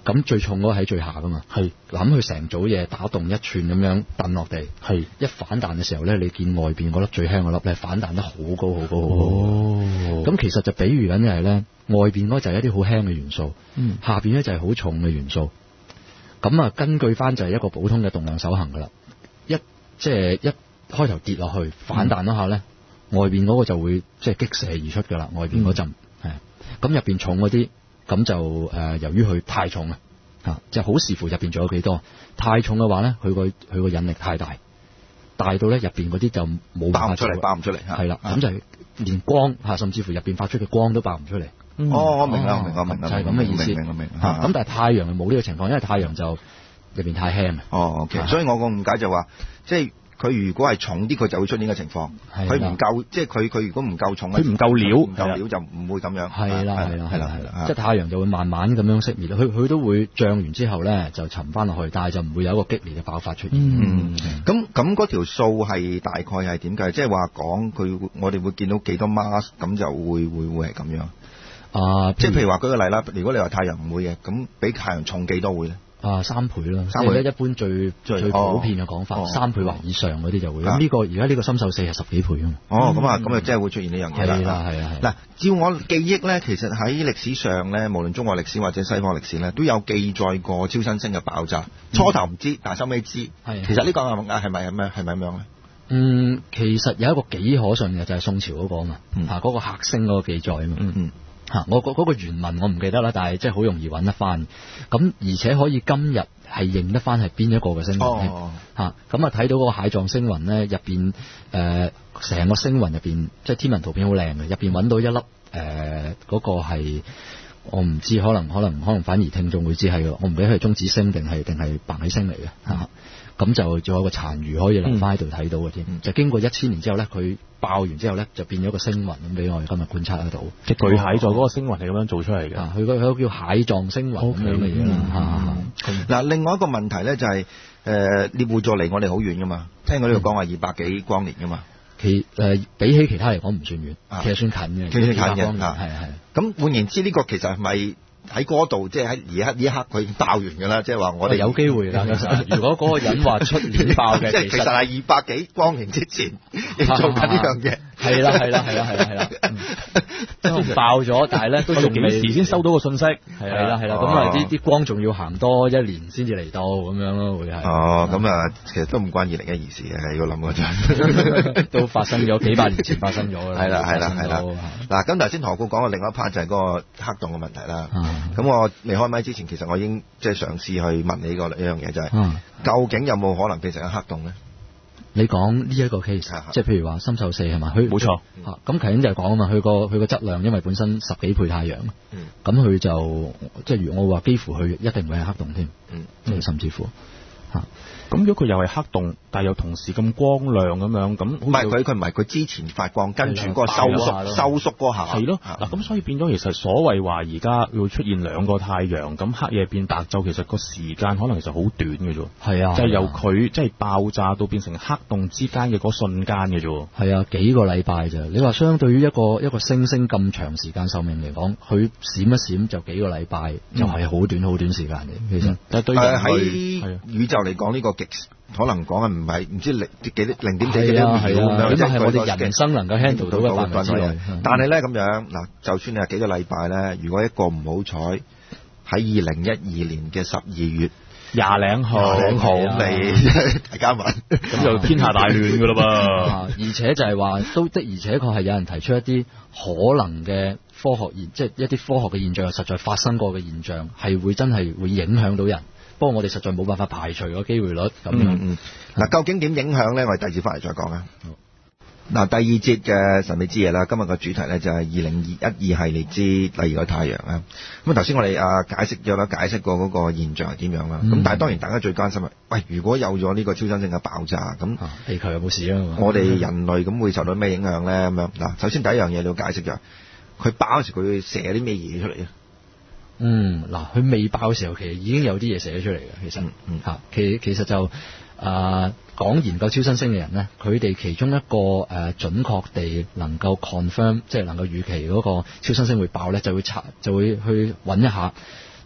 S3: 咁最重嗰個喺最下噶嘛，
S2: 係
S3: 諗佢成組嘢打動一寸咁樣掟落地，
S2: 係
S3: 一反彈嘅時候咧，你見外邊嗰粒最輕嗰粒咧反彈得好高好高好高，
S2: 哦，
S3: 咁其實就比喻緊嘅係咧，外邊嗰就係一啲好輕嘅元素，
S2: 嗯，
S3: 下邊咧就係好重嘅元素，咁啊根據翻就係一個普通嘅動量守恒噶啦，一即係、就是、一開頭跌落去反彈嗰下咧，嗯、外邊嗰個就會即係擊射而出噶啦，外邊嗰陣係，咁入邊重嗰啲。咁就誒、呃，由於佢太重啊，嚇，即係好視乎入邊仲有幾多。太重嘅話咧，佢個佢個引力太大，大到咧入邊嗰啲就冇
S1: 爆唔出嚟，爆唔出嚟。
S3: 係啦，咁就係連光嚇，甚至乎入邊發出嘅光都爆唔出嚟。
S1: 嗯、哦，我明啦，我明，我明啦，
S3: 就係咁嘅意思。
S1: 明明明
S3: 嚇，咁但係太陽係冇呢個情況，因為太陽就入邊太輕啊。
S1: 哦，OK，所以我個誤解就話，即係。佢如果係重啲，佢就會出呢個情況。佢唔夠，即係佢佢如果唔夠重，
S2: 佢唔夠料，
S1: 唔夠料就唔會咁樣。
S3: 係啦，係啦，係啦，係啦。即係太陽就會慢慢咁樣熄滅。佢佢都會漲完之後咧，就沉翻落去，但係就唔會有一個激烈嘅爆發出現。
S1: 嗯，咁咁嗰條數係大概係點計？即係話講佢，我哋會見到幾多 mass， 咁就會會會係咁樣。啊，即係譬如話舉個例啦，如果你話太陽唔會嘅，咁比太陽重幾多會咧？
S3: 啊，三倍啦，
S1: 三倍
S3: 一般最最，最普遍嘅講法，哦、三倍或以上嗰啲就會。咁、哦、呢、這個而家呢個深壽四係十幾倍啊嘛。哦，咁啊，咁啊，即係會出現呢樣嘢啦。係啦，係啊，係。嗱，照我記憶咧，其實喺歷史上咧，無論中國歷史或者西方歷史咧，都有記載過超新星嘅爆炸。初頭唔知，但係收尾知。係。其實呢個係咪係咪係咪係咪咁樣咧？嗯， 其實有一個幾可信嘅就係、是、宋朝嗰個啊嘛，
S1: 嗯、
S3: 啊嗰、那個客星嗰個記載啊嘛。
S1: 嗯嗯。
S3: 嚇、啊！我嗰嗰個原文我唔記得啦，但係即係好容易揾得翻。咁而且可以今日係認得翻係邊一個嘅星雲。哦。嚇！咁啊睇到嗰個蟹狀星雲咧，入邊誒成個星雲入邊，即係天文圖片好靚嘅，入邊揾到一粒誒嗰、呃那個係我唔知，可能可能可能反而聽眾會知係嘅，我唔記得係中子星定係定係白矮星嚟嘅嚇。咁、嗯、就仲有個殘餘可以留翻喺度睇到嘅添。嗯、就經過一千年之後咧，佢爆完之後咧，就變咗個星雲咁俾我哋今日觀察得到。
S2: 即係巨蟹座嗰個星雲係咁樣做出嚟嘅。佢
S3: 個佢叫蟹狀星雲咁樣嘅嘢啦。
S1: 嗱，另外一個問題咧就係、是、誒獵戶座離我哋好遠噶嘛，聽我呢度講話二百幾光年噶嘛。其誒、呃、比起其他嚟講唔算遠，其實算近嘅。其實近嘅，係係。咁換言之，呢、這個其實係咪？喺嗰度，即係喺而家呢一刻，佢已經爆完㗎啦。即係話我哋
S3: 有機會啦。如果嗰個人話出年爆嘅，
S1: 即係其實係二百幾光年之前亦做緊呢樣嘢。
S3: 係啦，係啦，係啦，係啦，係啦。都爆咗，但係咧都仲幾時先收到個信息？係啦，係啦。咁啊，啲啲光仲要行多一年先至嚟到咁樣咯，會係。哦，咁啊，其實都唔關二零一二事嘅，係要諗嗰陣都發生咗幾百年前發生咗啦。係啦，係啦，係啦。嗱，咁頭先何故講嘅另外一 part 就係嗰個黑洞嘅問題啦。咁、嗯、我未開麥之前，其實我已經即係嘗試去問你呢個一樣嘢，就係、是嗯、究竟有冇可能變成一黑洞咧？你講呢一個 case，即係譬如話深壽四係嘛？佢冇錯嚇。咁頭先就係講啊嘛，佢個佢個質量因為本身十幾倍太陽，咁、嗯、佢就即係如我話，幾乎佢一定會係黑洞添，即係、嗯、甚至乎嚇。咁如果佢又係黑洞，但係又同時咁光亮咁樣，咁唔係佢佢唔係佢之前發光，跟住嗰個收縮收縮嗰下係咯。嗱咁所以變咗，其實所謂話而家會出現兩個太陽，咁黑夜變白晝，其實個時間可能其實好短嘅啫。係啊，就係由佢即係爆炸到變成黑洞之間嘅嗰瞬間嘅啫。係啊，幾個禮拜咋？你話相對於一個一個星星咁長時間壽命嚟講，佢閃一閃就幾個禮拜，就係好短好短時間嘅。其實，但係對人喺宇宙嚟講呢個。可能講嘅唔係唔知零幾多零點幾幾多秒咁樣，即係我哋人生能夠 handle 到嘅範圍之內。但係咧咁樣嗱，就算你係幾個禮拜咧，如果一個唔好彩喺二零一二年嘅十二月廿零號廿零號嚟大家問，咁就天下大亂㗎啦噃。而且就係話都的，而且確係有人提出一啲可能嘅科學現，即係一啲科學嘅現象，實在發生過嘅現象，係會真係會影響到人。不過我哋實在冇辦法排除個機會率咁樣。嗯嗯。嗱，究竟點影響咧？我哋第二節翻嚟再講啊。嗱，第二節嘅神秘之夜啦，今日個主題咧就係二零二一二系列之第二個太陽啊。咁頭先我哋啊解釋咗啦，解釋過嗰個現象係點樣啦。咁、嗯、但係當然大家最關心係，喂，如果有咗呢個超新星嘅爆炸，咁地球有冇事啊？我哋人類咁會受到咩影響咧？咁樣嗱，首先第一樣嘢你要解釋就係，佢爆嗰時佢會射啲咩嘢出嚟啊？嗯，嗱，佢未爆嘅時候，其實已經有啲嘢寫咗出嚟嘅。其實，嗯，吓、嗯，其其實就啊，講、呃、研究超新星嘅人咧，佢哋其中一個誒、呃、準確地能夠 confirm，即係能夠預期嗰個超新星會爆咧，就會查，就會去揾一下，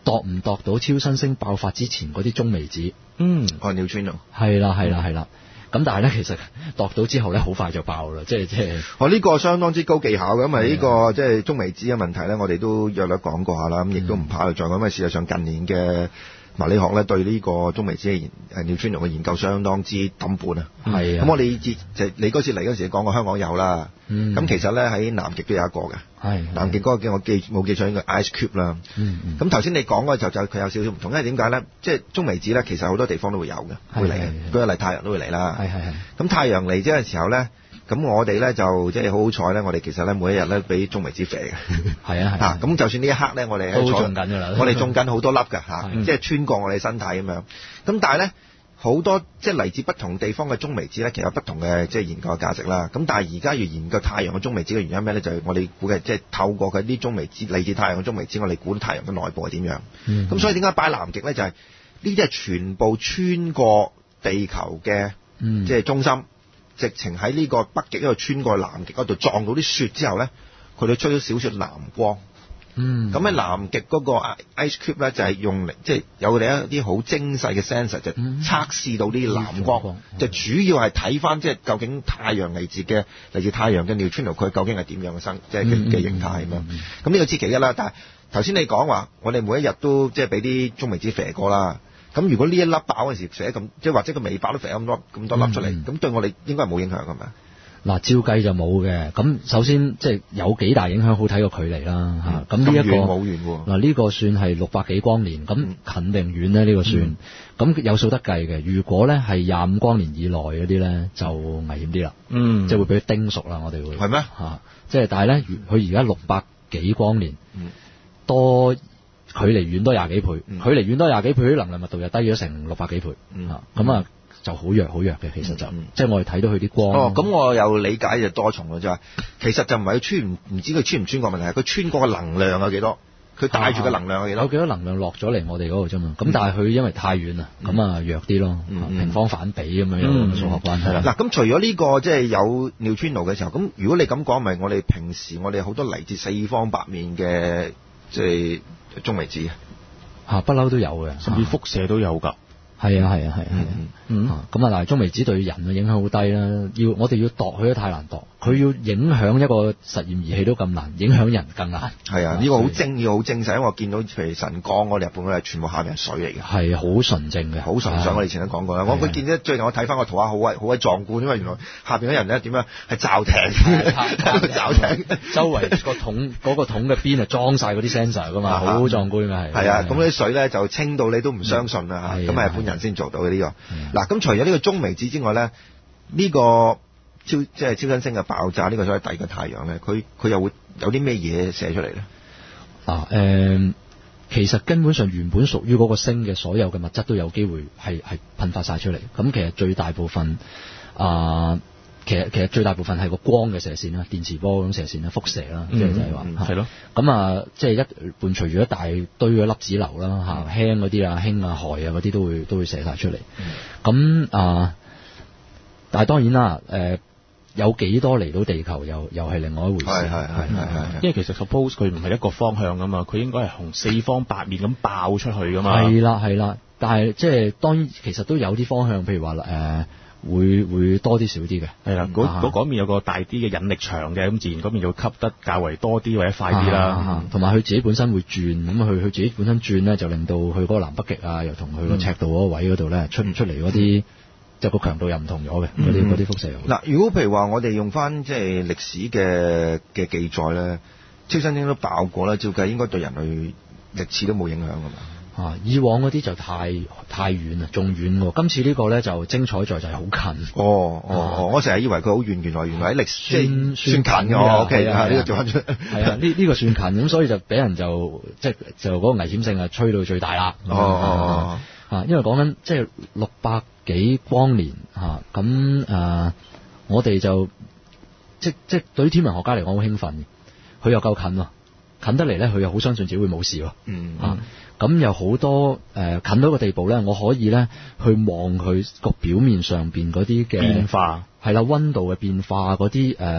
S3: 度唔度到超新星爆發之前嗰啲中微子。
S2: 嗯，
S1: 哦 neutrino
S3: 係啦係啦係啦。咁但係咧，其實度到之後咧，好快就爆啦，即係即係。
S1: 我呢個相當之高技巧嘅，因為呢個即係中微子嘅問題咧，我哋都約略講過下啦，咁亦都唔怕去再講，因為事實上近年嘅物理學咧對呢個中微子嘅研誒 neutrino 嘅研究相當之抌本啊。係啊。咁我哋就你嗰次嚟嗰時講過香港有啦。嗯。咁其實咧喺南極都有一個嘅。係。南極嗰個叫我記冇記錯應該 ice cube 啦。嗯嗯。咁頭先你講嗰就就佢有少少唔同，因為點解咧？即係中微子咧，其實好多地方都會有嘅，會嚟嘅。舉個例，太陽都會嚟啦。係係係。咁太陽嚟嗰陣時候咧。咁我哋咧就即係好好彩咧，我哋其實咧每一日咧俾中微子肥嘅。係啊係啊。咁就算呢一刻咧，我哋都種緊㗎啦。我哋種緊好多粒㗎嚇，即係穿過我哋身體咁樣。咁但係咧好多即係嚟自不同地方嘅中微子咧，其實有不同嘅即係研究嘅價值啦。咁但係而家要研究太陽嘅中微子嘅原因咩咧？就係、是、我哋估計即係透過佢啲中微子嚟自太陽嘅中微子，我哋估到太陽嘅內部係點樣。咁、嗯、所以點解擺南極咧？就係呢啲係全部穿過地球嘅、嗯、即係中心。直情喺呢個北極嗰度穿過南極嗰度撞到啲雪之後咧，佢哋吹咗少少藍光。嗯。咁喺南極嗰個 ice cube 咧，就係用嚟即係有佢哋一啲好精細嘅 sensor 就測試到啲藍光，嗯、就主要係睇翻即係究竟太陽嚟自嘅嚟自太陽嘅 neutrino 佢究竟係點樣嘅生即係嘅嘅形態咁樣。咁呢、嗯嗯、個知其一啦。但係頭先你講話，我哋每一日都即係俾啲中微子射過啦。咁如果呢一粒爆嗰陣時射咁，即係或者佢未爆都射咁多咁多粒出嚟，咁、嗯、對我哋應該係冇影響㗎嘛？嗱，照計就冇嘅。咁首先即係有幾大影響，好睇個距離啦嚇。咁呢一個冇遠喎。嗱呢個算係六百幾光年，咁近定遠咧？呢、呢個算咁、嗯、有數得計嘅。如果咧係廿五光年以內嗰啲咧，就危險啲啦。嗯，即係會俾佢叮熟啦。我哋會係咩嚇？即係但係咧，佢而家六百幾光年，嗯、多。距離遠多廿幾倍，嗯、距離遠多廿幾倍，啲能量密度又低咗成六百幾倍，咁、嗯、啊、嗯、就好弱好弱嘅，其實就、嗯、即係我哋睇到佢啲光。哦，咁我有理解就多重嘅啫，其實就唔係佢穿唔唔知佢穿唔穿過問題，係佢穿過嘅能量有幾多，佢帶住嘅能量有幾多，有幾多能量落咗嚟我哋嗰度啫嘛。咁、嗯、但係佢因為太遠啦，咁、嗯、啊弱啲咯，嗯、平方反比咁樣有咁嘅數學關係啦。嗱、嗯，咁、嗯、除咗呢、這個即係、就是、有 neutrino 嘅時候，咁如果你咁講，咪我哋平時我哋好多嚟自四方八面嘅即係中微子啊，不嬲都有嘅，甚至輻射都有㗎。係啊係啊係啊，嗯咁啊，但係中微子對人嘅影響好低啦。要我哋要度佢都太難度，佢要影響一個實驗儀器都咁難，影響人更難。係啊，呢、這個好精要好精細，因為我見到譬如神光，我哋日本嗰啲係全部下面係水嚟嘅，係好純正嘅，好純粹。我哋以前都講過啦。我佢見到最近我睇翻個圖畫好鬼好鬼壯觀，因為原來下邊嗰人咧點樣係罩艇，罩艇周圍個桶嗰個桶嘅邊係裝晒嗰啲 sensor 㗎嘛，好壯觀嘅係。係啊，咁啲水咧就清到你都唔相信啦嚇，咁係日本人先做到嘅呢、這個。嗱，咁除咗呢個中微子之外咧，呢、這個超即係超新星嘅爆炸，呢、這個所謂第二個太陽咧，佢佢又會有啲咩嘢射出嚟咧？啊，誒、呃，其實根本上原本屬於嗰個星嘅所有嘅物質都有機會係係噴發晒出嚟。咁其實最大部分啊、呃，其實其實最大部分係個光嘅射線啦，電磁波咁射線啦，輻射啦，即係就係話係咯。咁啊，即係一伴隨住一大堆嘅粒子流啦，嚇、嗯、輕嗰啲啊、氫啊、氦啊嗰啲都會都會射晒出嚟。咁、嗯、啊，但係當然啦，誒、呃。有幾多嚟到地球又又係另外一回事，係係係係，因為其實 suppose 佢唔係一個方向噶嘛，佢應該係從四方八面咁爆出去噶嘛。係啦係啦，但係即係當然其實都有啲方向，譬如話誒、呃、會會多啲少啲嘅。係啦，嗰嗰面有個大啲嘅引力場嘅，咁自然嗰邊就會吸得較為多啲或者快啲啦。同埋佢自己本身會轉，咁佢佢自己本身轉咧，就令到佢嗰個南北極啊，又同佢個赤道嗰個位嗰度咧出出嚟嗰啲。就個強度又唔同咗嘅，嗰啲嗰啲輻射。嗱，如果譬如話我哋用翻即係歷史嘅嘅記載咧，超新星都爆過啦，照計應該對人類歷次都冇影響噶嘛。啊，以往嗰啲就太太遠啦，仲遠喎。今次呢個咧就精彩在就係好近。哦哦哦，我成日以為佢好遠，原來原來喺歷史算算近嘅。O K 啊，呢個做翻出。係啊，呢呢個算近，咁所以就俾人就即係就嗰個危險性啊，吹到最大啦。哦哦。啊，因為講緊即係六百幾光年嚇，咁、啊、誒、啊，我哋就即即對於天文學家嚟講好興奮，佢又夠近喎，近得嚟咧，佢又好相信自己會冇事喎。嗯啊，咁有好多誒、呃、近到個地步咧，我可以咧去望佢個表面上邊嗰啲嘅變化，係啦，溫度嘅變化嗰啲誒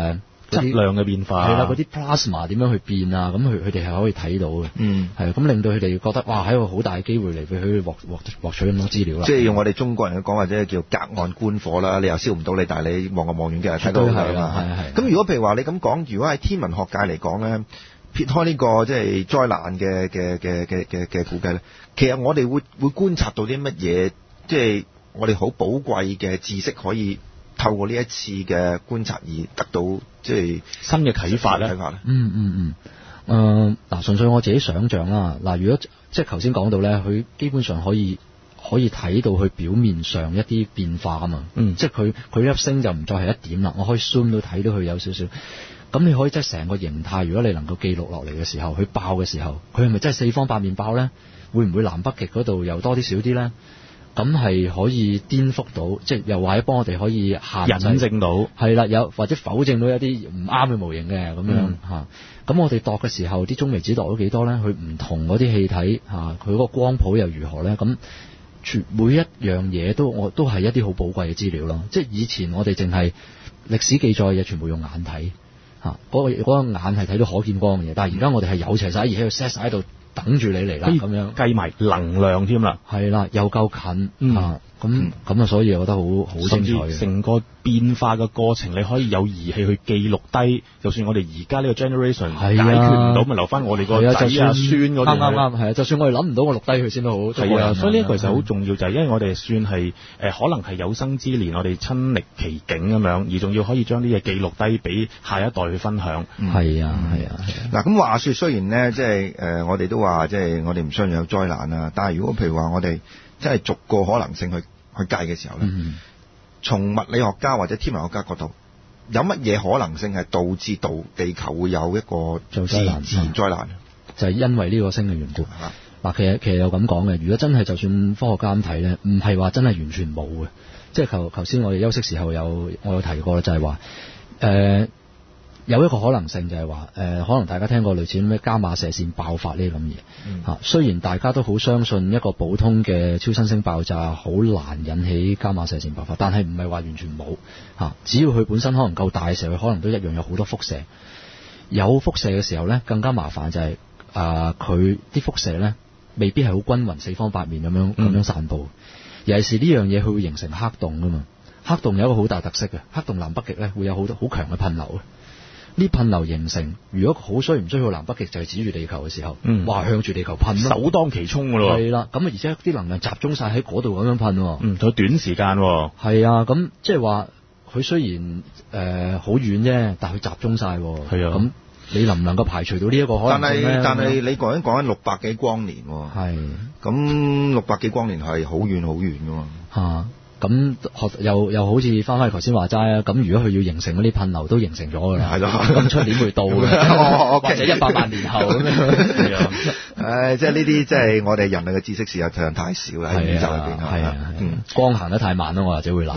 S2: 質量嘅變化，
S3: 係啦，嗰啲 plasma 點樣去變啊？咁佢佢哋係可以睇到嘅，
S1: 嗯，
S3: 係咁令到佢哋覺得哇，係一個好大嘅機會嚟，佢去獲獲獲取咁多資料啦。
S1: 即係用我哋中國人嘅講或者叫隔岸觀火啦，你又燒唔到你，但係你望個望遠鏡睇到㗎嘛。
S3: 係係。
S1: 咁如果譬如話你咁講，如果喺天文學界嚟講咧，撇開呢個即係災難嘅嘅嘅嘅嘅嘅估計咧，其實我哋會會觀察到啲乜嘢？即係我哋好寶貴嘅知識，可以透過呢一次嘅觀察而得到即係
S2: 新嘅啟發咧。
S3: 嗯嗯嗯。誒、呃、嗱，純粹我自己想像啦。嗱，如果即係頭先講到咧，佢基本上可以可以睇到佢表面上一啲變化啊嘛。嗯。即係佢佢一升就唔再係一點啦，我可以 zoom 到睇到佢有少少。咁你可以即係成個形態，如果你能夠記錄落嚟嘅時候，佢爆嘅時候，佢係咪真係四方八面爆咧？會唔會南北極嗰度又多啲少啲咧？咁係可以顛覆到，即係又或者幫我哋可以限制
S2: 引證到，
S3: 係啦，有或者否證到一啲唔啱嘅模型嘅咁樣嚇。咁、嗯、我哋度嘅時候，啲中微子度到幾多咧？佢唔同嗰啲氣體嚇，佢嗰個光譜又如何咧？咁全每一樣嘢都我都係一啲好寶貴嘅資料咯。即係以前我哋淨係歷史記載嘅嘢，全部用眼睇。嚇，嗰個嗰個眼係睇到可見光嘅嘢，但係而家我哋係有齊晒，而喺度 set 晒喺度等住你嚟啦，咁樣
S2: 計埋能量添啦，
S3: 係啦，又夠近、嗯、啊，咁咁啊，所以我覺得好好精彩嘅。
S2: 成個變化嘅過程，你可以有儀器去記錄低，就算我哋而家呢個 generation 解決唔到，咪留翻我哋個仔啊孫嗰啲。啱啱啱，係啊，就算我哋諗唔到，我錄低佢先都好。係啊，所以呢一個其實好重要，就係因為我哋算係誒、呃、可能係有生之年，我哋親歷其境咁樣，而仲要可以將啲嘢記錄低俾下一代去分享。
S3: 係啊，係啊。
S1: 嗱，咁話說，雖然咧，即係誒，我哋都話，即係我哋唔相信有災難啊，但係如果譬如話我哋真係逐個可能性去去計嘅時候咧。嗯，從物理學家或者天文學家角度，有乜嘢可能性係導致到地球會有一個自自然災難？
S3: 就係、是、因為呢個星嘅緣故。嗱，其實其實有咁講嘅，如果真係就算科學家咁睇咧，唔係話真係完全冇嘅。即係頭頭先我哋休息時候有我有提過啦，就係話誒有一個可能性就係話誒，可能大家聽過類似咩伽馬射線爆發呢啲咁嘢嚇。雖然大家都好相信一個普通嘅超新星爆炸好難引起伽馬射線爆發，但係唔係話完全冇嚇。只要佢本身可能夠大嘅時候，佢可能都一樣有好多輻射。有輻射嘅時候咧，更加麻煩就係啊，佢啲輻射咧未必係好均勻、四方八面咁樣咁樣散佈。尤其是呢樣嘢，佢會形成黑洞噶嘛。黑洞有一個好大特色嘅，黑洞南北極咧會有好多好強嘅噴流嘅。呢噴流形成，如果好衰唔衰去南北極就係指住地球嘅時候，嗯，哇向住地球噴，
S2: 首當其衝噶咯。係
S3: 啦，咁啊而且啲能量集中晒喺嗰度咁樣噴，
S2: 嗯，仲有短時間。
S3: 係啊，咁即係話佢雖然誒好遠啫，但係佢集中晒。係啊，咁你能唔能夠排除到呢一個可能性咧？
S1: 但係但係你講緊講緊六百幾光年，係咁六百幾光年係好遠好遠噶嘛。
S3: 吓。咁又又好似翻返去頭先話齋啊！咁如果佢要形成嗰啲噴流都形成咗㗎啦，係咯，咁出年會到嘅，哦、或者一百萬年後咁樣。係啊，
S1: 誒，即係呢啲即係我哋人類嘅知識事實上太少啦，喺宇宙入邊係啊，
S3: 嗯，光行得太慢啦，我或者會鬧。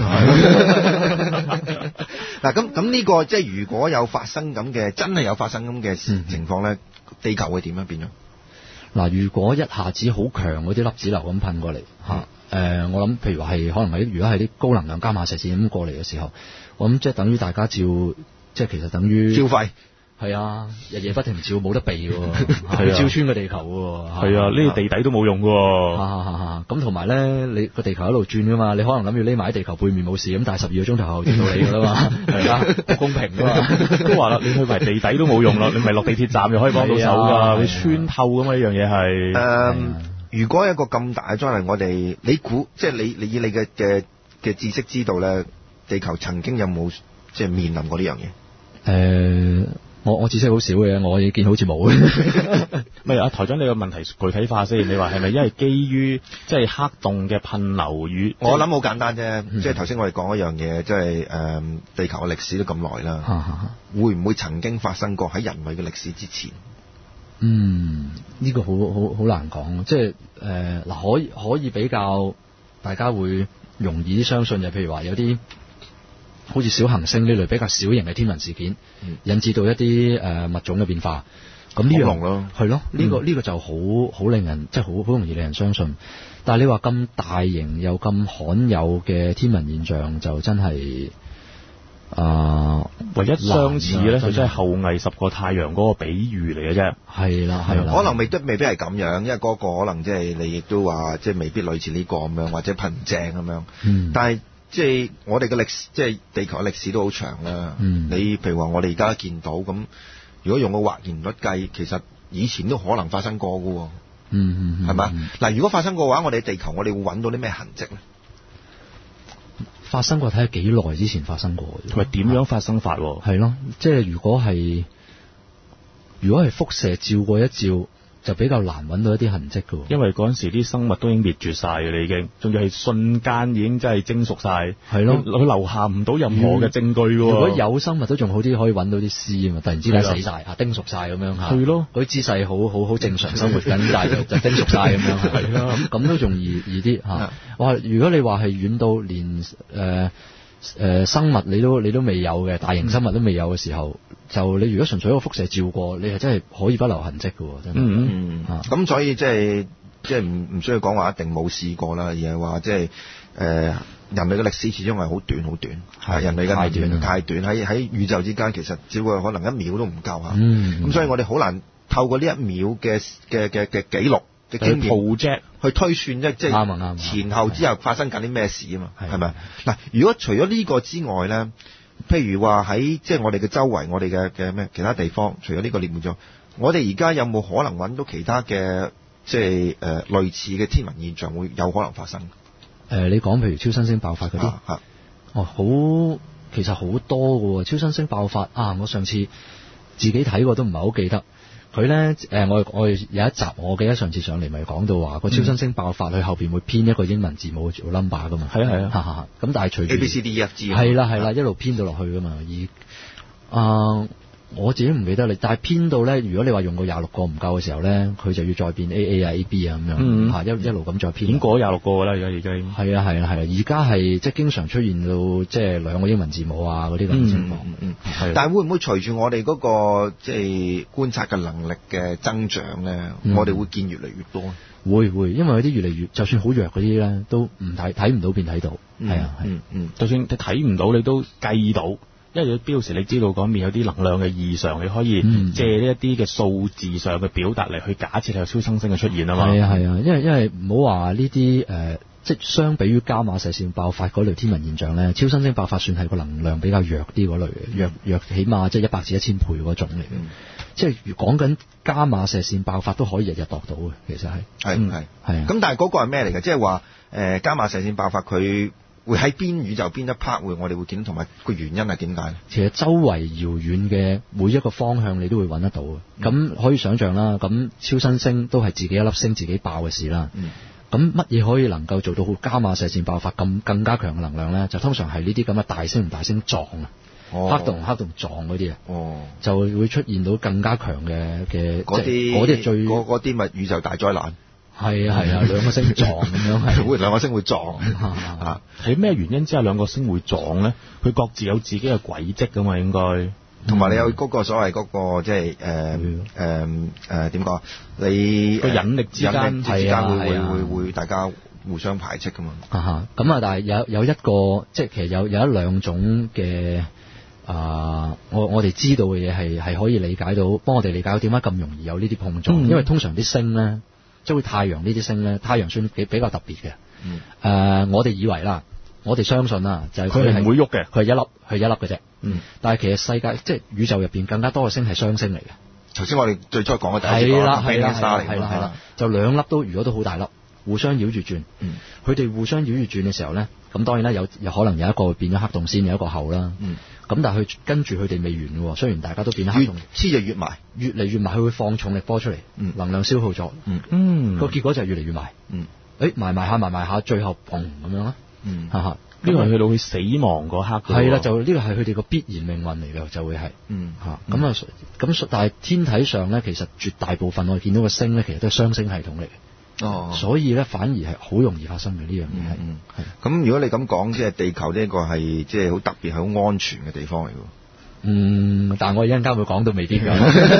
S1: 嗱，咁咁呢個即係如果有發生咁嘅，真係有發生咁嘅情況咧、嗯，地球會點樣變咗？
S3: 嗱，如果一下子好強嗰啲粒子流咁噴過嚟嚇。嗯誒、呃，我諗，譬如話係可能喺如果係啲高能量伽馬射線咁過嚟嘅時候，我諗即係等於大家照，即係其實等於
S1: 照肺，
S3: 係啊，日夜不停照，冇得避喎，係啊，照穿個地球喎，
S2: 係啊，呢個地底都冇用喎，
S3: 咁同埋咧，你個地球喺度轉噶嘛，你可能諗住匿埋喺地球背面冇事，咁但係十二個鐘頭後見到你噶啦嘛，係啊，好公平噶嘛，
S2: 都話啦，你去埋地底都冇用啦，你咪落地鐵站又可以幫到手噶，你穿透噶嘛呢樣嘢係。
S1: 誒。如果有一個咁大嘅災難，我哋你估即係你你以你嘅嘅嘅知識知道咧，地球曾經有冇即係面臨過呢樣嘢？
S3: 誒，我我知識好少嘅，我已見好似冇嘅。
S2: 咪阿台長，你個問題具體化先，你話係咪因為基於即係黑洞嘅噴流與？
S1: 我諗好簡單啫、嗯，即係頭先我哋講一樣嘢，即係誒地球嘅歷史都咁耐啦，會唔會曾經發生過喺人類嘅歷史之前？
S3: 嗯，呢、這個好好好難講，即係誒嗱，可以可以比較大家會容易啲相信，就譬如話有啲好似小行星呢類比較小型嘅天文事件，嗯、引致到一啲誒、呃、物種嘅變化，咁呢樣咯，係咯，呢、這個呢、這個就好好令人即係好好容易令人相信。但係你話咁大型又咁罕有嘅天文現象，就真係啊、呃，
S2: 唯一相似咧，就真係後羿十個太陽嗰個比喻嚟嘅啫。
S3: 係啦，係啦。
S1: 可能未必未必係咁樣，因為嗰個可能即係你亦都話，即係未必類似呢個咁樣，或者噴唔正咁樣。
S3: 嗯。
S1: 但係即係我哋嘅歷史，即係地球嘅歷史都好長啦。
S3: 嗯。
S1: 你譬如話我哋而家見到咁，如果用個或然率計，其實以前都可能發生過㗎喎。
S3: 嗯嗯。
S1: 係嘛？嗱，如果發生過嘅話，我哋地球我哋會揾到啲咩痕跡咧？
S3: 發生過睇下幾耐之前發生過，
S2: 同埋點樣發生法？
S3: 係咯，即係如果係如果係輻射照過一照，就比較難揾到一啲痕跡㗎。
S2: 因為嗰陣時啲生物都已經滅絕晒嘅啦，已經，仲要係瞬間已經真係蒸熟晒。係咯，佢留下唔到任何嘅證據㗎。
S3: 如果有生物都仲好啲，可以揾到啲屍啊嘛，突然之間死晒啊，叮熟晒咁樣嚇。係咯，嗰啲姿勢好好好正常生活緊，但係就就叮熟晒咁樣。係啦，咁咁都仲易易啲嚇。哇！如果你話係遠到連誒誒、呃呃、生物你都你都未有嘅，大型生物都未有嘅時候，嗯、就你如果純粹一個輻射照過，你係真係可以不留痕跡嘅喎，真係。
S1: 嗯嗯。咁、啊、所以即係即係唔唔需要講話一定冇試過啦，而係話即係誒人類嘅歷史始終係好短好短，係人類嘅年太短，喺喺宇宙之間其實只會可能一秒都唔夠嚇。咁、嗯、所以我哋好難透過呢一秒嘅嘅嘅嘅記錄。嘅 project 去推算即即係前後之後發生緊啲咩事啊嘛，係咪？嗱，如果除咗呢個之外咧，譬如話喺即係我哋嘅周圍，我哋嘅嘅咩其他地方，除咗呢個獵戶座，我哋而家有冇可能揾到其他嘅即係誒、呃、類似嘅天文現象會有可能發生？誒、
S3: 呃，你講譬如超新星爆發嗰啲，啊，哦，好，其實好多嘅喎，超新星爆發啊！我上次自己睇過都唔係好記得。佢咧誒，我我有一集，我記得上次上嚟咪講到話個超新星爆發，佢、嗯、後邊會編一個英文字母做 number 噶嘛。係啊係啊，咁但係隨住
S1: A B C D E F G
S3: 係啦係啦，一路編到落去噶嘛。而啊、呃，我自己唔記得你，但係編到咧，如果你話用過廿六個唔夠嘅時候咧，佢就要再變 A A 啊 A B 啊咁樣，嗯、一一路咁再編。已經過咗廿六個㗎啦，而家已經。係啊係啊係啊，而家係即係經常出現到即係兩個英文字母啊嗰啲咁嘅情況。嗯嗯係。但係會唔會隨住我哋嗰、那個即係觀察嘅能力嘅增長咧、嗯，我哋會見越嚟越多？ 會會，因為有啲越嚟越，就算好弱嗰啲咧，都唔睇睇唔到變睇到。係、嗯、啊係。嗯嗯，就算你睇唔到，你都計到。因為有時你知道嗰面有啲能量嘅異常，你可以借呢一啲嘅數字上嘅表達嚟去假設有超新星嘅出現啊嘛。係啊係啊，因為因為唔好話呢啲誒，即係相比於伽馬射線爆發嗰類天文現象咧，超新星爆發算係個能量比較弱啲嗰類嘅，弱弱起碼即係一百至一千倍嗰種嚟嘅。嗯、即係講緊伽馬射線爆發都可以日日度到嘅，其實係
S1: 係係係。咁但係嗰個係咩嚟嘅？即係話誒伽馬射線爆發佢。會喺邊宇宙邊一 part 會我哋會見到，同埋個原因係點解？其實周圍遙遠嘅每一個方向你都會揾得到嘅。咁、嗯、可以想象啦，咁超新星都係自己一粒星自己爆嘅事啦。咁乜嘢可以能夠做到伽馬射線爆發咁更加強嘅能量咧？就通常係呢啲咁嘅大星同大星撞啊、哦，黑洞同黑洞撞嗰啲啊，就會出現到更加強嘅嘅嗰啲嗰啲最嗰啲咪宇宙大災難。
S3: 係啊係啊，兩個星撞咁樣係，
S1: 會兩個星會撞啊！
S2: 喺咩原因之下兩個星會撞咧？佢各自有自己嘅軌跡噶嘛，應該。
S1: 同埋你有嗰個所謂嗰、嗰個即係誒誒誒點講？你
S2: 個引力之間
S1: 係啊，會會會會大家互相排斥噶嘛。
S3: 咁啊，但係有有一個即係其實有有一兩種嘅啊、呃，我我哋知道嘅嘢係係可以理解到，幫我哋理解到點解咁容易有呢啲碰撞、嗯，因為通常啲星咧。即係太陽呢啲星咧，太陽算比比較特別嘅。誒、嗯呃，我哋以為啦，我哋相信啦，就係佢係唔會喐嘅，佢係一粒，係一粒嘅啫。嗯。但係其實世界即係宇宙入邊更加多嘅星係雙星嚟嘅。
S1: 頭先我哋最初講嘅第一個係啦係啦係啦係啦，
S3: 就兩粒都如果都好大粒，互相繞住轉。嗯。佢哋互相繞住轉嘅時候咧，咁當然啦，有有可能有一個變咗黑洞先，有一個後啦。嗯。咁但係佢跟住佢哋未完喎，雖然大家都變咗黑洞，
S1: 黐就越埋，
S3: 越嚟越埋，佢會放重力波出嚟、嗯，能量消耗咗，嗯，嗯，個結果就係越嚟越埋，嗯，誒埋埋下埋埋下，最後砰咁樣啦，嗯，哈哈，呢個係去到佢死亡嗰刻，係啦，就呢個係佢哋個必然命運嚟嘅，就會係，嗯，嚇，咁啊，咁但係天體上咧，其實絕大部分我哋見到嘅星咧，其實都係雙星系統嚟嘅。哦，所以咧反而係好容易發生嘅呢樣嘢係，嗯，係。
S1: 咁如果你咁講，即係地球呢個係即係好特別、係好安全嘅地方嚟嘅。
S3: 嗯，但我一陣間會講到未必㗎。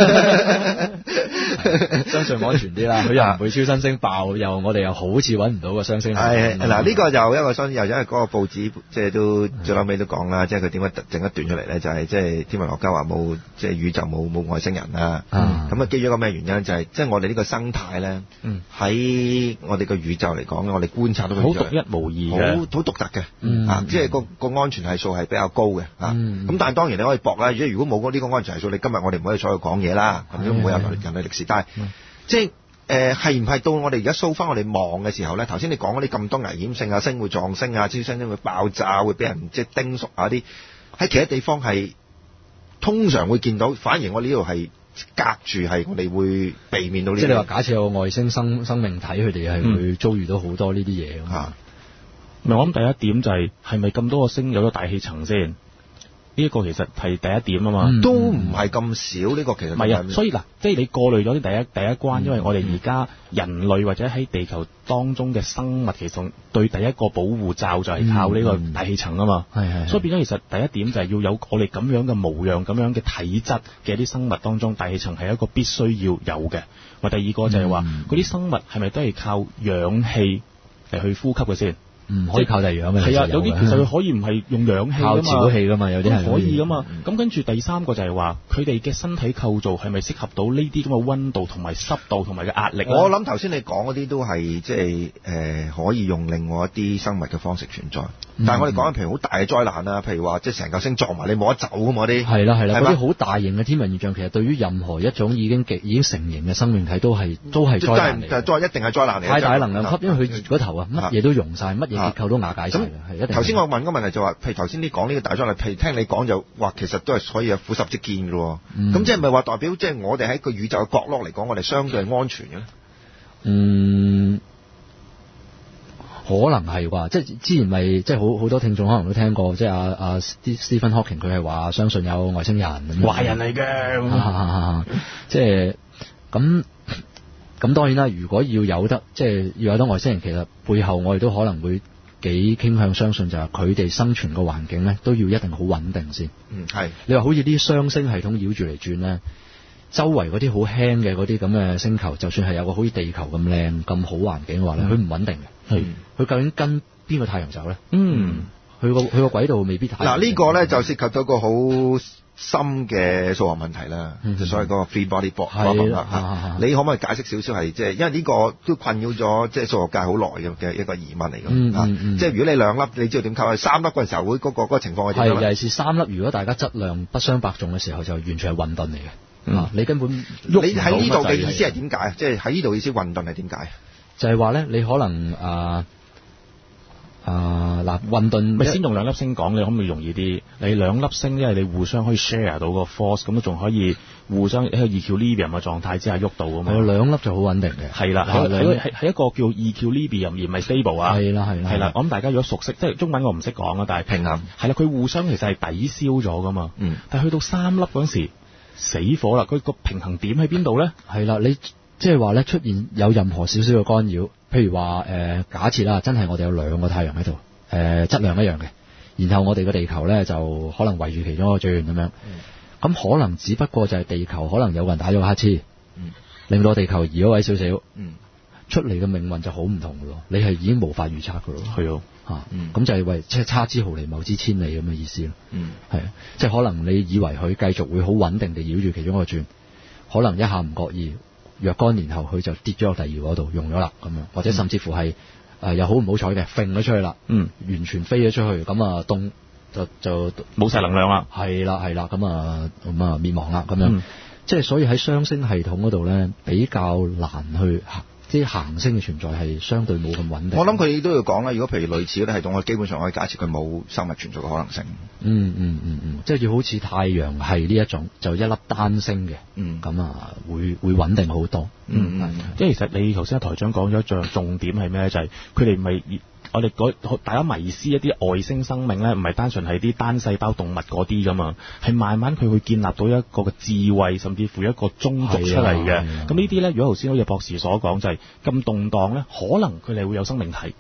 S3: 相信安全啲啦，佢又唔會超新星爆，又我哋又好似揾唔到個雙星。
S1: 係嗱，呢個就一個雙星，又因為嗰個報紙即係都最後尾都講啦，即係佢點解整一段出嚟咧？就係即係天文學家話冇即係宇宙冇冇外星人啦。咁啊，基於一個咩原因？就係即係我哋呢個生態咧，喺我哋個宇宙嚟講，我哋觀察到
S2: 好獨一無二嘅，
S1: 好好獨特嘅。啊，即係個個安全係數係比較高嘅。啊，咁但係當然你可以搏啦。如果冇嗰啲個安全係數，你今日我哋唔可以坐喺度講嘢啦，咁都唔會有人類歷史。但係即係誒係唔係到我哋而家掃翻我哋望嘅時候咧？頭先你講嗰啲咁多危險性啊，星會撞星啊，超新星會爆炸，會俾人即係叮熟啊啲，喺其他地方係通常會見到，反而我呢度係隔住，係我哋會避免到呢啲。即係你話假設有個外星生生命體，佢哋係會遭遇到好多呢啲嘢啊。
S2: 咪我諗第一點就係係咪咁多個星有咗大氣層先？呢一個其實係第一點啊嘛，
S1: 嗯、都唔係咁少。呢個其實唔係啊，
S2: 所以嗱，即係你過濾咗啲第一第一關，嗯、因為我哋而家人類或者喺地球當中嘅生物，其實對第一個保護罩就係靠呢個大氣層啊嘛。係係、嗯，所以變咗其實第一點就係要有我哋咁樣嘅模樣、咁樣嘅體質嘅啲生物當中，大氣層係一個必須要有嘅。或第二個就係話嗰啲生物係咪都係靠氧氣嚟去呼吸嘅先？
S3: 唔可以靠地氧嘅，
S2: 係啊，有啲其實佢可以唔係用氧氣
S3: 靠沼氣噶嘛，有啲係
S2: 可以噶嘛。咁、嗯、跟住第三個就係話，佢哋嘅身體構造係咪適合到呢啲咁嘅溫度同埋濕度同埋嘅壓力？
S1: 我諗頭先你講嗰啲都係即係誒可以用另外一啲生物嘅方式存在。嗯、但係我哋講緊譬如好大嘅災難啊，譬如話即係成嚿星撞埋你冇得走咁嗰啲。係
S3: 啦係啦，嗰啲好大型嘅天文現象，其實對於任何一種已經極已經成型嘅生命體都係都係災難嚟。
S1: 就係一定係災難嚟。
S3: 太大能量級，因為佢嗰頭啊，乜嘢都溶晒，乜嘢結構都瓦解。
S1: 咁頭先我問個問題就話，譬如頭先你講呢個大災難，譬如聽你講就話，其實都係可以有俯拾即見嘅喎。咁、嗯、即係咪話代表即係我哋喺個宇宙嘅角落嚟講，我哋相對係安全嘅咧？嗯，
S3: 可能係啩。即係之前咪即係好好多聽眾可能都聽過，即係阿阿 Stephen Hawking 佢係話相信有外星人，
S2: 壞人嚟嘅。
S3: 即係咁。咁當然啦，如果要有得即係要有得外星人，其實背後我哋都可能會幾傾向相信就係佢哋生存個環境咧，都要一定好穩定先。
S1: 嗯，係。你
S3: 話好似啲雙星系統繞住嚟轉咧，周圍嗰啲好輕嘅嗰啲咁嘅星球，就算係有個好似地球咁靚咁好環境嘅話咧，佢唔穩定嘅。係。佢究竟跟邊個太陽走咧？嗯。佢個佢個軌道未必太。
S1: 嗱，呢個咧就涉及到個好深嘅數學問題啦，就、嗯、所謂嗰個 free body problem 啦。你可唔可以解釋少少係即係，因為呢個都困擾咗即係數學界好耐嘅嘅一個疑問嚟嘅。嗯嗯嗯、即係如果你兩粒，你知道點構？三粒嗰陣時候會嗰、嗰個嗰、嗰個情況係點樣？係
S3: 尤其是三粒，如果大家質量不相伯仲嘅時候，就完全係混沌嚟嘅。嗯啊、你根本
S1: 你喺呢度嘅意思係點解？即係喺呢度意思混沌係點解？
S3: 就係話咧，你可能啊。啊嗱，混沌
S2: 咪先用兩粒星講，你可唔可以容易啲？你兩粒星，因為你互相可以 share 到個 force，咁都仲可以互相喺個 equilibrium 嘅狀態之下喐到啊嘛。
S3: 係兩粒就好穩定嘅。
S2: 係啦，係係係一個叫 equilibrium 而唔係 stable 啊。
S3: 係啦係啦。
S2: 係啦，我諗大家如果熟悉，即係中文我唔識講啊，但係
S1: 平衡
S2: 係啦，佢互相其實係抵消咗噶嘛。嗯。但係去到三粒嗰陣時死火啦，佢個平衡點喺邊度咧？
S3: 係啦，你即係話咧出現有任何少少嘅干擾。譬如話誒、呃，假設啦，真係我哋有兩個太陽喺度，誒、呃、質量一樣嘅，然後我哋個地球咧就可能圍住其中一個轉咁樣，咁、嗯、可能只不過就係地球可能有個人打咗個乞嗤，嗯、令到地球移咗位少少，嗯、出嚟嘅命運就好唔同嘅咯，你係已經無法預測嘅咯，係咯嚇，咁、嗯啊、就係為即係差之毫釐謬之千里咁嘅意思咯，係啊、嗯，即係可能你以為佢繼續會好穩定地繞住其中一個轉，可能一下唔覺意。若干年後佢就跌咗落第二嗰度用咗啦，咁樣或者甚至乎係誒又好唔好彩嘅揈咗出去啦，嗯，完全飛咗出去，咁啊凍就就冇晒能量啦，係啦係啦，咁啊咁啊滅亡啦，咁樣，嗯、即係所以喺雙星系統嗰度咧比較難去行，即係行星嘅存在係相對冇咁穩定。
S1: 我諗佢都要講啦，如果譬如類似嗰啲系統，我基本上可以假設佢冇生物存在嘅可能性。
S3: 嗯嗯嗯嗯，即係要好似太陽系呢一種，就一粒單星嘅，嗯，咁啊會會穩定好多。
S2: 嗯嗯，即係其實你頭先台長講咗一樣重點係咩？就係佢哋唔係我哋大家迷思一啲外星生命咧，唔係單純係啲單細胞動物嗰啲噶嘛，係慢慢佢會建立到一個嘅智慧，甚至乎一個種族出嚟嘅。咁呢啲咧，如果頭先好似博士所講，就係咁動盪咧，可能佢哋會有生命體。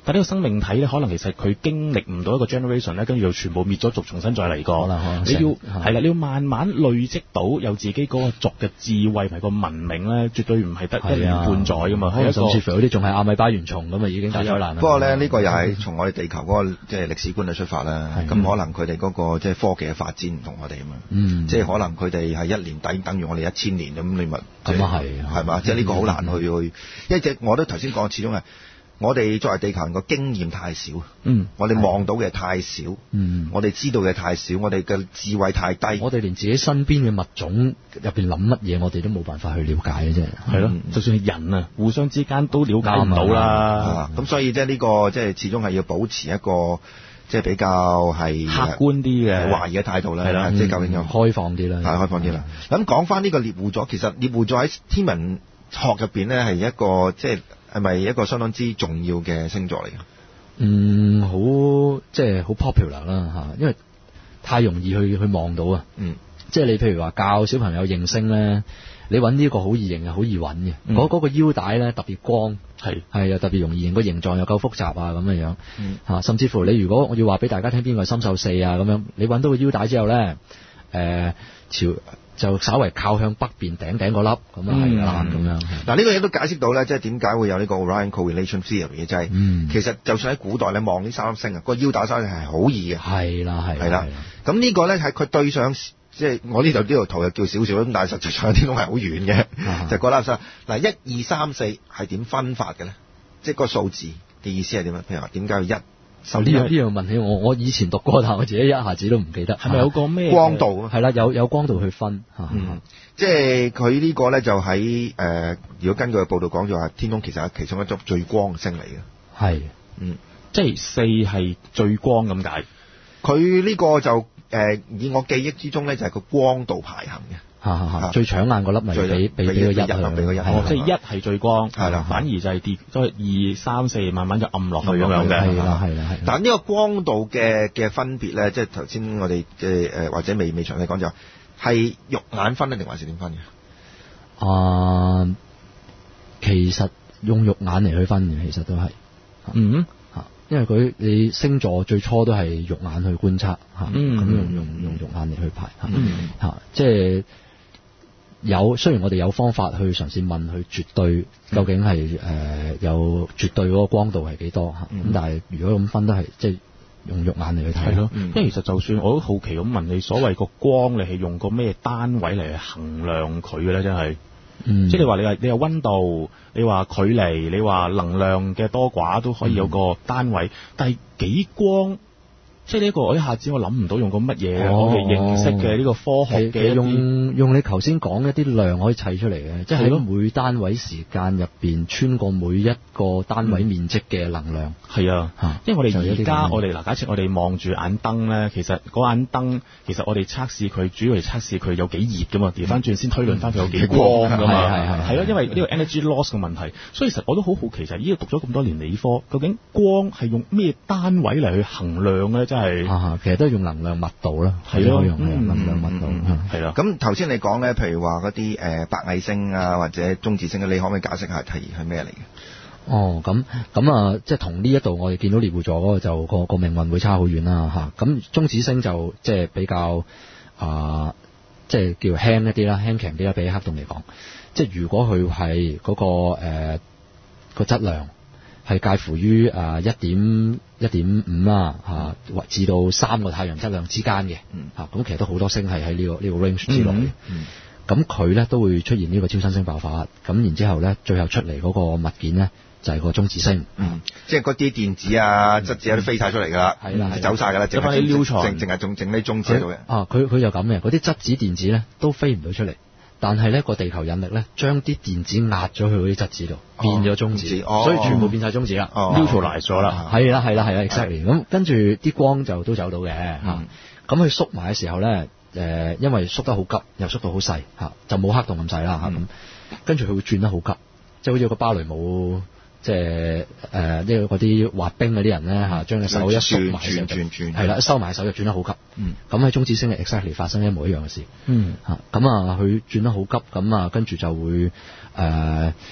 S2: 但呢個生命體咧，可能其實佢經歷唔到一個 generation 咧，跟住就全部滅咗族，重新再嚟過。
S3: 可能可能
S2: 你要係啦，你要慢慢累積到有自己嗰個族嘅智慧同埋個文明咧，絕對唔係得一年半載噶嘛。係
S3: 甚至乎有啲仲係阿米巴原蟲咁啊，已經大災難啦。
S1: 不過咧，呢個又係從我哋地球嗰個即係歷史觀去出發啦。咁可能佢哋嗰個即係科技嘅發展唔同我哋啊嘛。嗯。即係可能佢哋係一年等等於我哋一千年咁，你咪
S3: 咁啊係
S1: 係嘛？即係呢個好難去去，因為我都頭先講，始終係我哋作為地球人個經驗太少。嗯。我哋望到嘅太少。嗯。我哋知道嘅太少，我哋嘅智慧太低。
S3: 我哋連自己身邊嘅物種入邊諗乜嘢，我哋都冇辦法去了解嘅啫。
S2: 係咯，就算係人啊，互相之間都了解唔到啦。
S1: 咁所以即係呢個即係始終係要保持一個即係比較係
S2: 客觀啲嘅
S1: 懷疑嘅態度啦。係啦，即係究竟有
S3: 開放啲啦。
S1: 係開放啲啦。咁講翻呢個獵戶座，其實獵戶座喺天文學入邊咧係一個即係係咪一個相當之重要嘅星座嚟嘅？
S3: 嗯，好即係好 popular 啦嚇，因為太容易去去望到啊。嗯，即係你譬如話教小朋友認星咧，你揾呢個好易認啊，好易揾嘅。嗰、嗯、嗰個腰帶咧特別光，係係又特別容易認，個形狀又夠複雜啊咁嘅樣。嗯，嚇，甚至乎你如果我要話俾大家聽邊個係參宿四啊咁樣，你揾到個腰帶之後咧，誒、呃、朝。就稍為靠向北邊頂頂嗰粒咁啊係啦咁樣。
S1: 嗱呢個嘢都解釋到咧，即係點解會有呢個 Orion Correlation Theory 嘅，就係、是嗯、其實就算喺古代你望呢三粒星啊，個腰帶三粒星係好易嘅。係啦係。係啦。咁呢個咧係佢對上，即係我呢度呢條圖又叫少少咁，但係實際上啲都係好遠嘅，就嗰粒星。嗱一二三四係點分法嘅咧？即係個數字嘅意思係點樣？譬如話點解要一？
S3: 呢樣呢樣問起我，我以前讀過，但我自己一下子都唔記得。
S2: 係咪有個咩
S1: 光度？
S3: 係啦，有有光度去分。
S1: 嗯，即係佢呢個咧就喺誒、呃，如果根據報道講就話，天空其實係其中一粒最光嘅星嚟嘅。係，嗯，
S2: 即係四係最光咁解。
S1: 佢呢個就誒、呃，以我記憶之中咧，就係個光度排行嘅。
S3: 嚇嚇嚇！最搶眼嗰粒咪俾俾俾個一啊，
S1: 俾個一。
S2: 哦，即係一係最光，係啦，反而就係跌，都係二三四慢慢就暗落去咁樣嘅。係啦係啦係。
S1: 但係呢個光度嘅嘅分別咧，即係頭先我哋嘅誒或者未未詳細講就係肉眼分定還是點分嘅？
S3: 啊，其實用肉眼嚟去分嘅，其實都係。嗯。因為佢你星座最初都係肉眼去觀察嚇，咁、嗯、用用用肉眼嚟去排嚇，嚇即係有雖然我哋有方法去嘗試問佢絕對究竟係誒、呃、有絕對嗰個光度係幾多嚇，咁、嗯、但係如果咁分都係即係用肉眼嚟去睇。
S2: 係咯，因為其實就算我都好奇咁問你，所謂個光你係用個咩單位嚟衡量佢嘅咧？真係。嗯、即係你話你話你有溫度，你話距離，你話能量嘅多寡都可以有個單位，嗯、但係幾光，即係呢個我一下子我諗唔到用個乜嘢我哋認識嘅呢個科學嘅
S3: 用用你頭先講一啲量可以砌出嚟嘅，即係喺每單位時間入邊穿過每一個單位面積嘅能量。係、
S2: 嗯、啊，因為我哋而家我哋嗱，假設我哋望住眼燈咧，其實嗰眼燈其實我哋測試佢主要係測試佢有幾熱噶嘛，調翻轉先推論翻佢有幾光噶嘛。係係係咯，因為呢個 energy loss 嘅問題，所以其實我都好好奇，就係呢個讀咗咁多年理科，究竟光係用咩單位嚟去衡量咧？真係、
S3: 啊，其實都係用能量密度啦，係咯，用能量密度係啦。
S1: 咁頭先你講咧，譬如話嗰啲誒白矮星啊，或者中子星，你可唔可以解釋下係係咩嚟嘅？
S3: 哦，咁咁啊，即係同呢一度我哋見到獵戶座嗰個就個個命運會差好遠啦嚇。咁中子星就即係比較啊、呃，即係叫輕一啲啦，輕強啲啦，比起黑洞嚟講。即係如果佢係嗰個誒、呃、個質量係介乎於啊一點一點五啦嚇，至到三個太陽質量之間嘅嚇，咁、嗯、其實都好多星係喺呢個呢、呢個 range 之內嘅。咁佢咧都會出現呢個超新星爆發，咁然之後咧最後出嚟嗰個物件咧就係、是、個中子星，
S1: 嗯，即係嗰啲電子啊、質子啊都飛晒出嚟㗎啦，係、嗯、啦，走晒㗎啦，剩翻啲撩床，淨淨係仲整啲中子喺度嘅。
S3: 啊，佢佢就咁嘅，嗰啲質子電子咧都飛唔到出嚟，但係咧個地球引力咧將啲電子壓咗去嗰啲質子度，變咗中子，哦、所以全部變晒中子啦 neutralize 咗啦，係啦係啦係啦 exactly。咁跟住啲光就都走到嘅嚇，咁佢縮埋嘅時候咧。誒、呃，因為縮得好急，又縮到好細嚇，就冇黑洞咁細啦嚇咁。跟住佢會轉得好急，即係好似個芭蕾舞，即係誒，即係嗰啲滑冰嗰啲人咧嚇，將隻手一縮埋就轉轉，係啦，一收埋手就轉得好急。嗯，咁喺中子星嘅 exactly 發生一模一樣嘅事。嗯，嚇咁啊，佢轉得好急，咁啊，跟住就會誒、呃，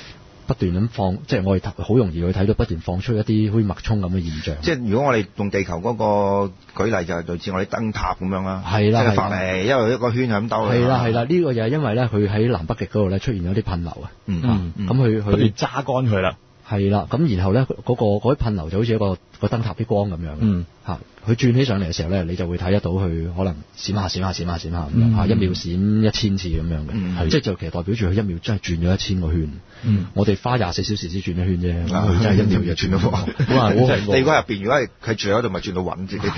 S3: 不斷咁放，即係我哋好容易去睇到不斷放出一啲好似脈衝咁嘅現象。
S1: 即係如果我哋用地球嗰個舉例，就係類似我哋燈塔咁樣啦，
S3: 係啦，
S1: 即係發嚟，因為一個圈係咁兜。
S3: 係啦係啦，呢、這個就係因為咧，佢喺南北極嗰度咧出現咗啲噴流啊。
S1: 嗯
S3: 咁佢佢
S2: 揸乾佢啦。
S3: 係啦，咁然後咧嗰、那個嗰啲噴流就好似一個個燈塔啲光咁樣。嗯。嚇，佢轉起上嚟嘅時候咧，你就會睇得到佢可能閃下閃下閃下閃下咁樣嚇，一秒閃一千次咁樣嘅。嗯。即係就其實代表住佢一秒真係轉咗一千個圈。嗯。我哋花廿四小時先轉一圈啫，佢、嗯、真係一秒就轉咗個。哇！你
S1: 嗰入邊如果係佢住喺度，咪轉到暈自己。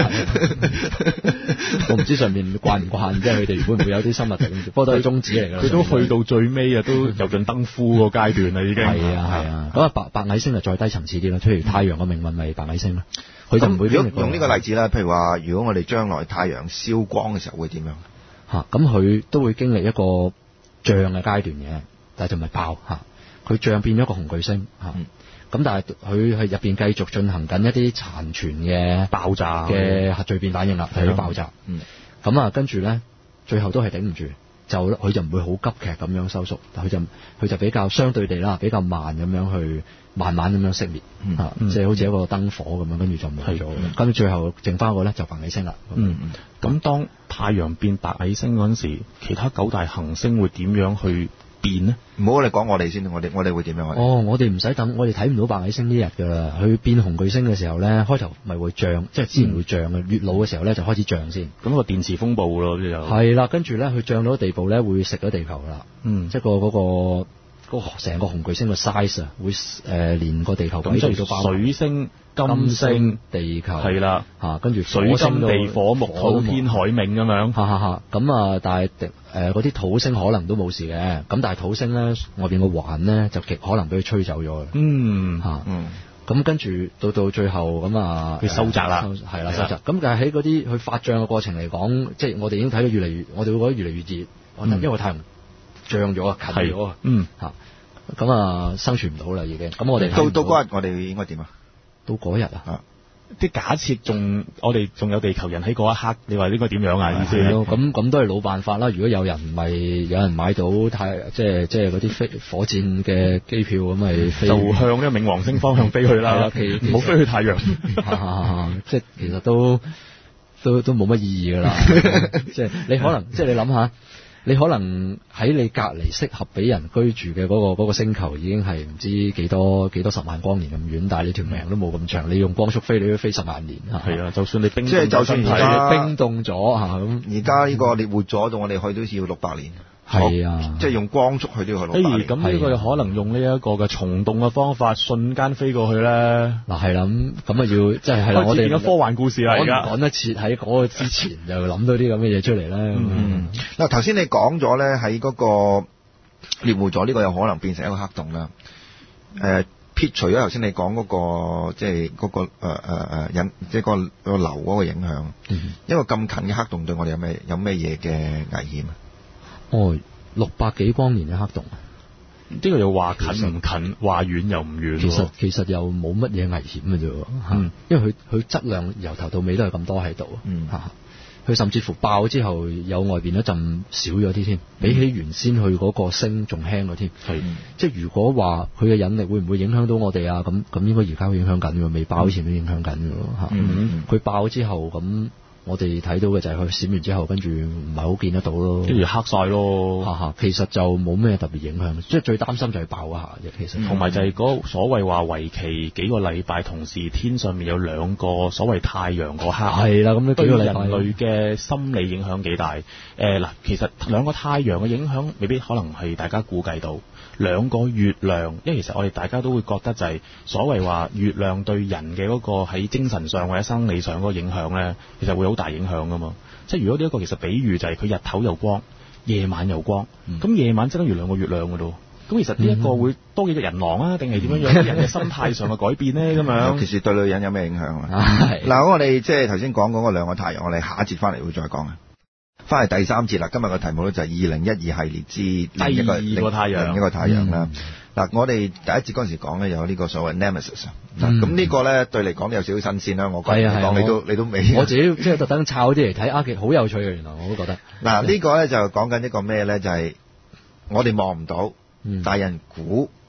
S3: 我唔知上面慣唔慣，即係佢哋會唔會有啲生物特不過都係中子嚟㗎。
S2: 佢都去到最尾啊，都油盡燈枯個階段啦，已經。
S3: 係啊係啊。咁啊白白矮星就再低層次啲啦，譬如太陽嘅命運咪白矮星啦。佢就唔會
S1: 用用呢個例子啦，譬如話，如果我哋將來太陽燒光嘅時候會點樣？
S3: 嚇，咁佢都會經歷一個脹嘅階段嘅，但係就唔係爆嚇。佢脹變咗個紅巨星嚇，咁、嗯、但係佢係入邊繼續進行緊一啲殘存嘅爆炸嘅核聚變反應啦，係啲爆炸。嗯，咁啊跟住咧，最後都係頂唔住，就佢就唔會好急劇咁樣收縮，佢就佢就比較相對地啦，比較慢咁樣去慢慢咁樣熄滅，嚇、嗯嗯，即係好似一個燈火咁樣，跟住就冇咗。跟住最後剩翻個咧就白矮星啦。
S2: 嗯嗯，咁當太陽變白矮星嗰陣時，其他九大行星會點樣去變呢？
S1: 唔好，你講我哋先，我哋我哋會點樣？
S3: 哦，我哋唔使等，我哋睇唔到白矮星呢日㗎啦。佢變紅巨星嘅時候咧，開頭咪會漲，即係自然會漲嘅。越老嘅時候咧就開始漲先。咁個電磁風暴咯，就係啦。跟住咧，佢漲到地步咧，會食咗地球啦。嗯，即係個嗰個。嗰成個紅巨星嘅 size 啊，會誒、呃、連個地球咁都到
S2: 水星、金星、
S3: 地球
S2: 係啦
S3: 嚇，跟住
S2: 水金地火木土天海冥咁樣，
S3: 嚇嚇嚇咁啊！但係誒嗰啲土星可能都冇事嘅，咁但係土星咧外邊個環咧就極可能俾佢吹走咗嘅。嗯嚇嗯，咁跟住到到最後咁啊，
S2: 佢收窄啦，
S3: 係啦收窄。咁但係喺嗰啲佢發脹嘅過程嚟講，即係我哋已經睇到越嚟越，我哋會覺得越嚟越熱，嗯、因為太陽漲咗啊，近咗啊，嗯嚇，咁啊生存唔到啦已經。咁我哋
S1: 到到嗰日我哋應該點啊？
S3: 到嗰日啊，
S2: 即係假設仲我哋仲有地球人喺嗰一刻，你話應該點樣啊？意思
S3: 咁咁都係老辦法啦。如果有人咪有人買到太即係即係嗰啲飛火箭嘅機票咁咪飛
S2: 就向呢個冥王星方向飛去啦，唔好飛去太陽。
S3: 即係其實都都都冇乜意義㗎啦。即係你可能即係你諗下。你可能喺你隔離適合俾人居住嘅嗰個嗰個星球已經係唔知幾多幾多十萬光年咁遠，但係你條命都冇咁長，你用光速飛你都飛十萬年。
S2: 係啊，就算你冰
S1: 即係就算而家
S3: 冰凍咗嚇咁，
S1: 而家呢個你活咗到我哋去都要六百年。
S3: 係啊，
S1: 即係用光速去都要去六百年。
S2: 咁呢個可能用呢一個嘅蟲洞嘅方法，瞬間飛過去咧。
S3: 嗱係啦，咁咁啊要即係係啦，我哋
S2: 嘅科幻故事啦，而家
S3: 講得切喺嗰個之前就諗到啲咁嘅嘢出嚟咧。嗯，
S1: 嗱頭先你講咗咧喺嗰個獵戶座呢個有可能變成一個黑洞啦。誒、呃、撇除咗頭先你講嗰、嗰個即係嗰個誒誒誒引即係個個流嗰個影響，嗯、一個咁近嘅黑洞對我哋有咩有咩嘢嘅危險啊？
S3: 哦，六百幾光年嘅黑洞，
S2: 呢個又話近唔近，話遠又唔遠。
S3: 其實其實又冇乜嘢危險嘅啫，嗯，因為佢佢質量由頭到尾都係咁多喺度，嗯，嚇，佢甚至乎爆之後有外邊一陣少咗啲添，比起原先去嗰個星仲輕咗添，係、嗯，即係如果話佢嘅引力會唔會影響到我哋啊？咁咁應該而家會影響緊嘅，未爆之前都影響緊嘅喎，嚇，嗯，佢爆之後咁。我哋睇到嘅就係佢閃完之後，跟住唔係好見得到咯，
S2: 跟住黑晒咯。
S3: 哈哈，其實就冇咩特別影響，即係最擔心就係爆一下啫。其實
S2: 同埋就係嗰所謂話為期幾個禮拜，同時天上面有兩個所謂太陽嗰刻，
S3: 係啦，咁呢幾個禮拜
S2: 對人類嘅心理影響幾大？誒、呃、嗱，其實兩個太陽嘅影響未必可能係大家估計到。兩個月亮，因為其實我哋大家都會覺得就係所謂話月亮對人嘅嗰個喺精神上或者生理上嗰個影響咧，其實會好大影響噶嘛。即係如果呢一個其實比喻就係佢日頭又光，夜晚又光，咁、嗯、夜晚即等於兩個月亮噶咯。咁其實呢一個會多幾隻人狼啊，定係點樣樣？人嘅心態上嘅改變咧，咁樣。尤其
S1: 是對女人有咩影響啊？嗱，我哋即係頭先講嗰個兩個太陽，我哋下一節翻嚟會再講啊。翻嚟第三節啦，今日嘅題目咧就係二零一二系列之另一個
S2: 第二個太陽，
S1: 另一個太陽啦。嗱、嗯，我哋第一節嗰陣時講咧有呢個所謂 Nemesis 啊、嗯，咁呢個咧對嚟講有少少新鮮啦。我覺得講你都你都未，
S3: 我自己即係特登抄啲嚟睇啊，其實好有趣嘅，原來我都覺得。
S1: 嗱、嗯，呢、呢個咧就講緊一個咩咧，就係、是、我哋望唔到，嗯、但係人估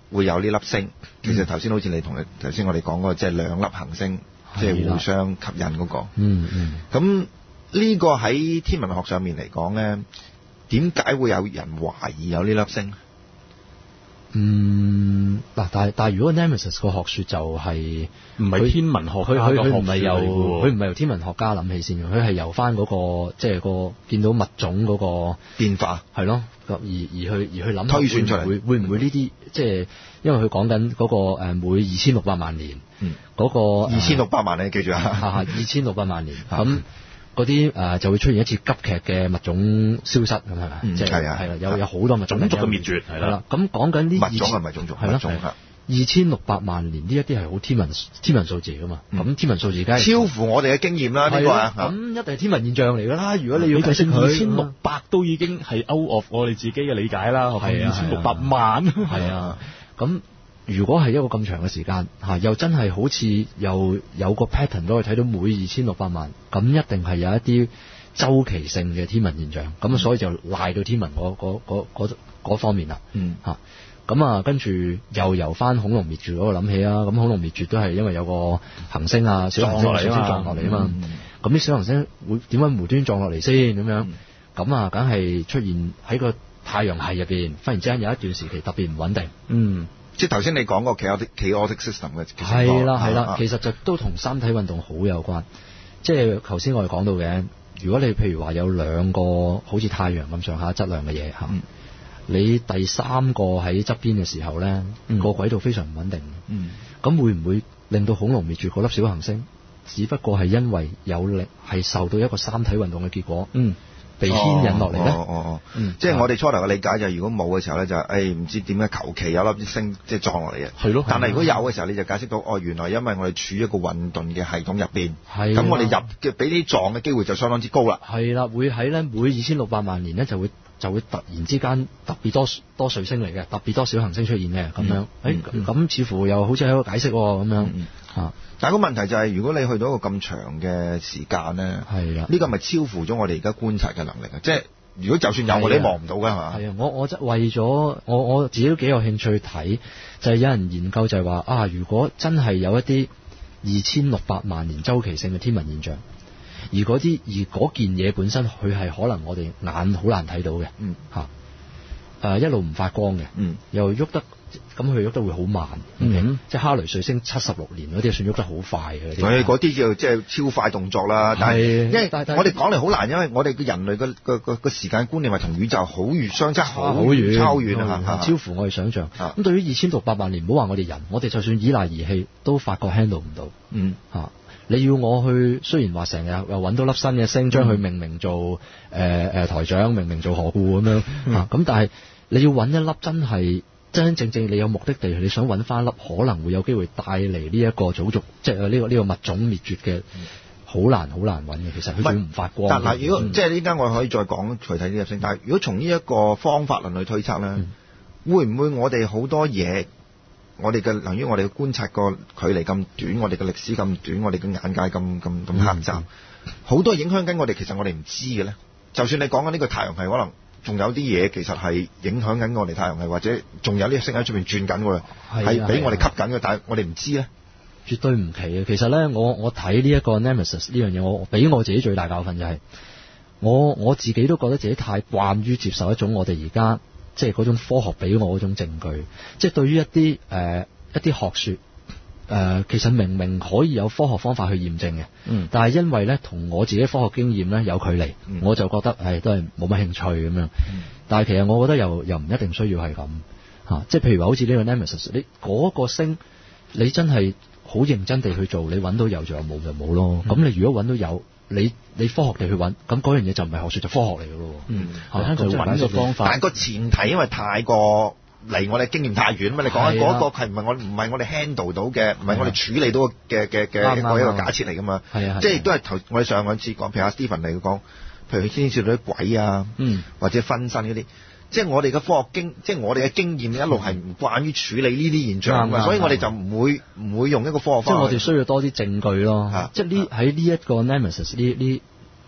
S1: 會有呢粒星。其實頭先好似你同你頭先我哋講嗰個，即係兩粒行星，即係互相吸引嗰個。
S3: 嗯嗯。
S1: 咁呢個喺天文學上面嚟講咧，點解會有人懷疑有呢粒星？
S3: 嗯，嗱，但係但係如果 Nemesis 個學說就係唔係天文學，佢佢佢唔係由佢唔係由天文學家諗起先嘅，佢係由翻嗰個即係個見到物種嗰個
S1: 變化係
S3: 咯，而而去而去諗
S1: 推算出嚟，
S3: 會會唔會呢啲即係因為佢講緊嗰個誒每二千六百萬年，
S1: 嗯，
S3: 嗰個
S1: 二千六百萬你記住啊，
S3: 二千六百萬年咁。嗰啲誒就會出現一次急劇嘅物種消失咁係咪？即係係啦，有有好多物種
S2: 種族嘅滅絕係啦。
S3: 咁講緊呢
S1: 物種係咪種族？
S3: 係啦，二千六百萬年呢一啲係好天文天文數字㗎嘛。咁、嗯、天文數字梗係
S1: 超乎我哋嘅經驗啦，呢個啊。
S3: 咁一定係天文現象嚟㗎啦。如果你要計算
S2: 二千六百都已經係 out of 我哋自己嘅理解啦。係二千六百萬。
S3: 係啊。咁如果係一個咁長嘅時間嚇，又真係好似又有個 pattern 都可以睇到每二千六百萬，咁一定係有一啲周期性嘅天文現象，咁、嗯、所以就賴到天文嗰方面啦。
S1: 嗯
S3: 嚇，咁啊跟住又由翻恐龍滅絕嗰個諗起啊，咁恐龍滅絕都係因為有個行星啊，小行星先撞落嚟啊嘛。咁啲、嗯、小行星會點解無端撞落嚟先咁樣？咁、嗯、啊，梗係出現喺個太陽系入邊，忽然之間有一段時期特別唔穩定。
S1: 嗯。即係頭先你講個 chaotic chaotic system 嘅，
S3: 係啦係啦，其實就都同三體運動好有關。即係頭先我哋講到嘅，如果你譬如話有兩個好似太陽咁上下質量嘅嘢嚇，嗯、你第三個喺側邊嘅時候咧，嗯、個軌道非常唔穩定。嗯，咁會唔會令到恐龍滅絕嗰粒小行星？只不過係因為有力係受到一個三體運動嘅結果。嗯。被牽引落嚟咧，
S1: 哦哦哦，嗯，即係我哋初頭嘅理解就係，如果冇嘅時候咧，就係誒唔知點解求其有粒星即係撞落嚟嘅，
S3: 係咯。
S1: 但係如果有嘅時候，你就解釋到哦，原來因為我哋處於一個混沌嘅系統入邊，係咁我哋入嘅俾啲撞嘅機會就相當之高啦。
S3: 係啦，會喺咧每二千六百萬年咧就會就會突然之間特別多多彗星嚟嘅，特別多小行星出現嘅咁樣。誒、嗯，咁、嗯、似乎又好似係一個解釋喎咁樣嚇。嗯嗯
S1: 但係個問題就係，如果你去到一個咁長嘅時間咧，係啊，呢個咪超乎咗我哋而家觀察嘅能力啊！即係如果就算有，我哋都望唔到㗎，係嘛？係啊，我我即係為咗我我自己都幾有興趣睇，就係、是、有人研究就係話啊，如果真係有一啲二千六百萬年周期性嘅天文現象，而嗰啲而嗰件嘢本身佢係可能我哋眼好難睇到嘅，嗯嚇，誒、啊、一路唔發光嘅，嗯，又喐得。咁佢喐得會好慢，嗯嗯、即係哈雷彗星七十六年嗰啲算喐得好快嘅。 係嗰啲叫即係超快動作啦。但係因為我哋講嚟好難，因為我哋嘅人類嘅個個個時間觀念係同宇宙好遠相差好遠，超遠啊，
S3: 超乎我哋想象。咁、啊、對於二千六百萬年，唔好話我哋人，我哋就算依賴儀器都發覺 handle 唔到。嗯嚇、啊，你要我去，雖然話成日又揾到粒新嘅星，將佢命名做誒誒、呃呃、台長，命名做何故咁樣嚇，咁、嗯啊、但係你要揾一粒真係。真真正正你有目的地，你想揾翻粒可能會有機會帶嚟呢一個種族，即係呢個呢個物種滅絕嘅，好難好難揾嘅。其實佢仲唔發光。
S1: 但係如果、嗯、即係呢間我可以再講具體啲入聲。但係如果從呢一個方法論去推測咧，嗯、會唔會我哋好多嘢，我哋嘅由於我哋嘅觀察個距離咁短，我哋嘅歷史咁短，我哋嘅眼界咁咁咁狹窄，好、嗯、多影響緊我哋，其實我哋唔知嘅咧。就算你講緊呢個太陽系可能。仲有啲嘢其實係影響緊我哋太陽系，或者仲有呢個星喺出邊轉緊嘅，係俾我哋吸緊嘅，但係我哋唔知咧。
S3: 絕對唔奇嘅。其實咧，我我睇呢一個 Nemesis 呢樣嘢，我俾我自己最大教訓就係、是，我我自己都覺得自己太慣於接受一種我哋而家即係嗰種科學俾我嗰種證據，即係對於一啲誒、呃、一啲學説。誒、呃，其實明明可以有科學方法去驗證嘅，嗯，但係因為咧同我自己科學經驗咧有距離，嗯、我就覺得誒都係冇乜興趣咁樣。嗯、但係其實我覺得又又唔一定需要係咁嚇，即係譬如話好似呢個 Nemesis，你嗰個星你真係好認真地去做，你揾到有就有，冇就冇咯。咁、嗯、你如果揾到有，你你科學地去揾，咁嗰樣嘢就唔係學術，就科學嚟嘅咯。嗯，係就揾個方法。
S1: 但係個前提因為太過。離我哋經驗太遠嘛？你講緊嗰個係唔係我唔係我哋 handle 到嘅，唔係我哋處理到嘅嘅嘅一個一個假設嚟噶嘛？係啊，即係都係頭我哋上兩次講，譬如阿 Stephen 嚟講，譬如佢牽涉到啲鬼啊，嗯，或者分身嗰啲，即係我哋嘅科學經，即係我哋嘅經驗一路係唔慣於處理呢啲現象嘅，所以我哋就唔會唔會用一個科學方法。
S3: 即係我哋需要多啲證據咯，即係呢喺呢一個 Nemesis 呢呢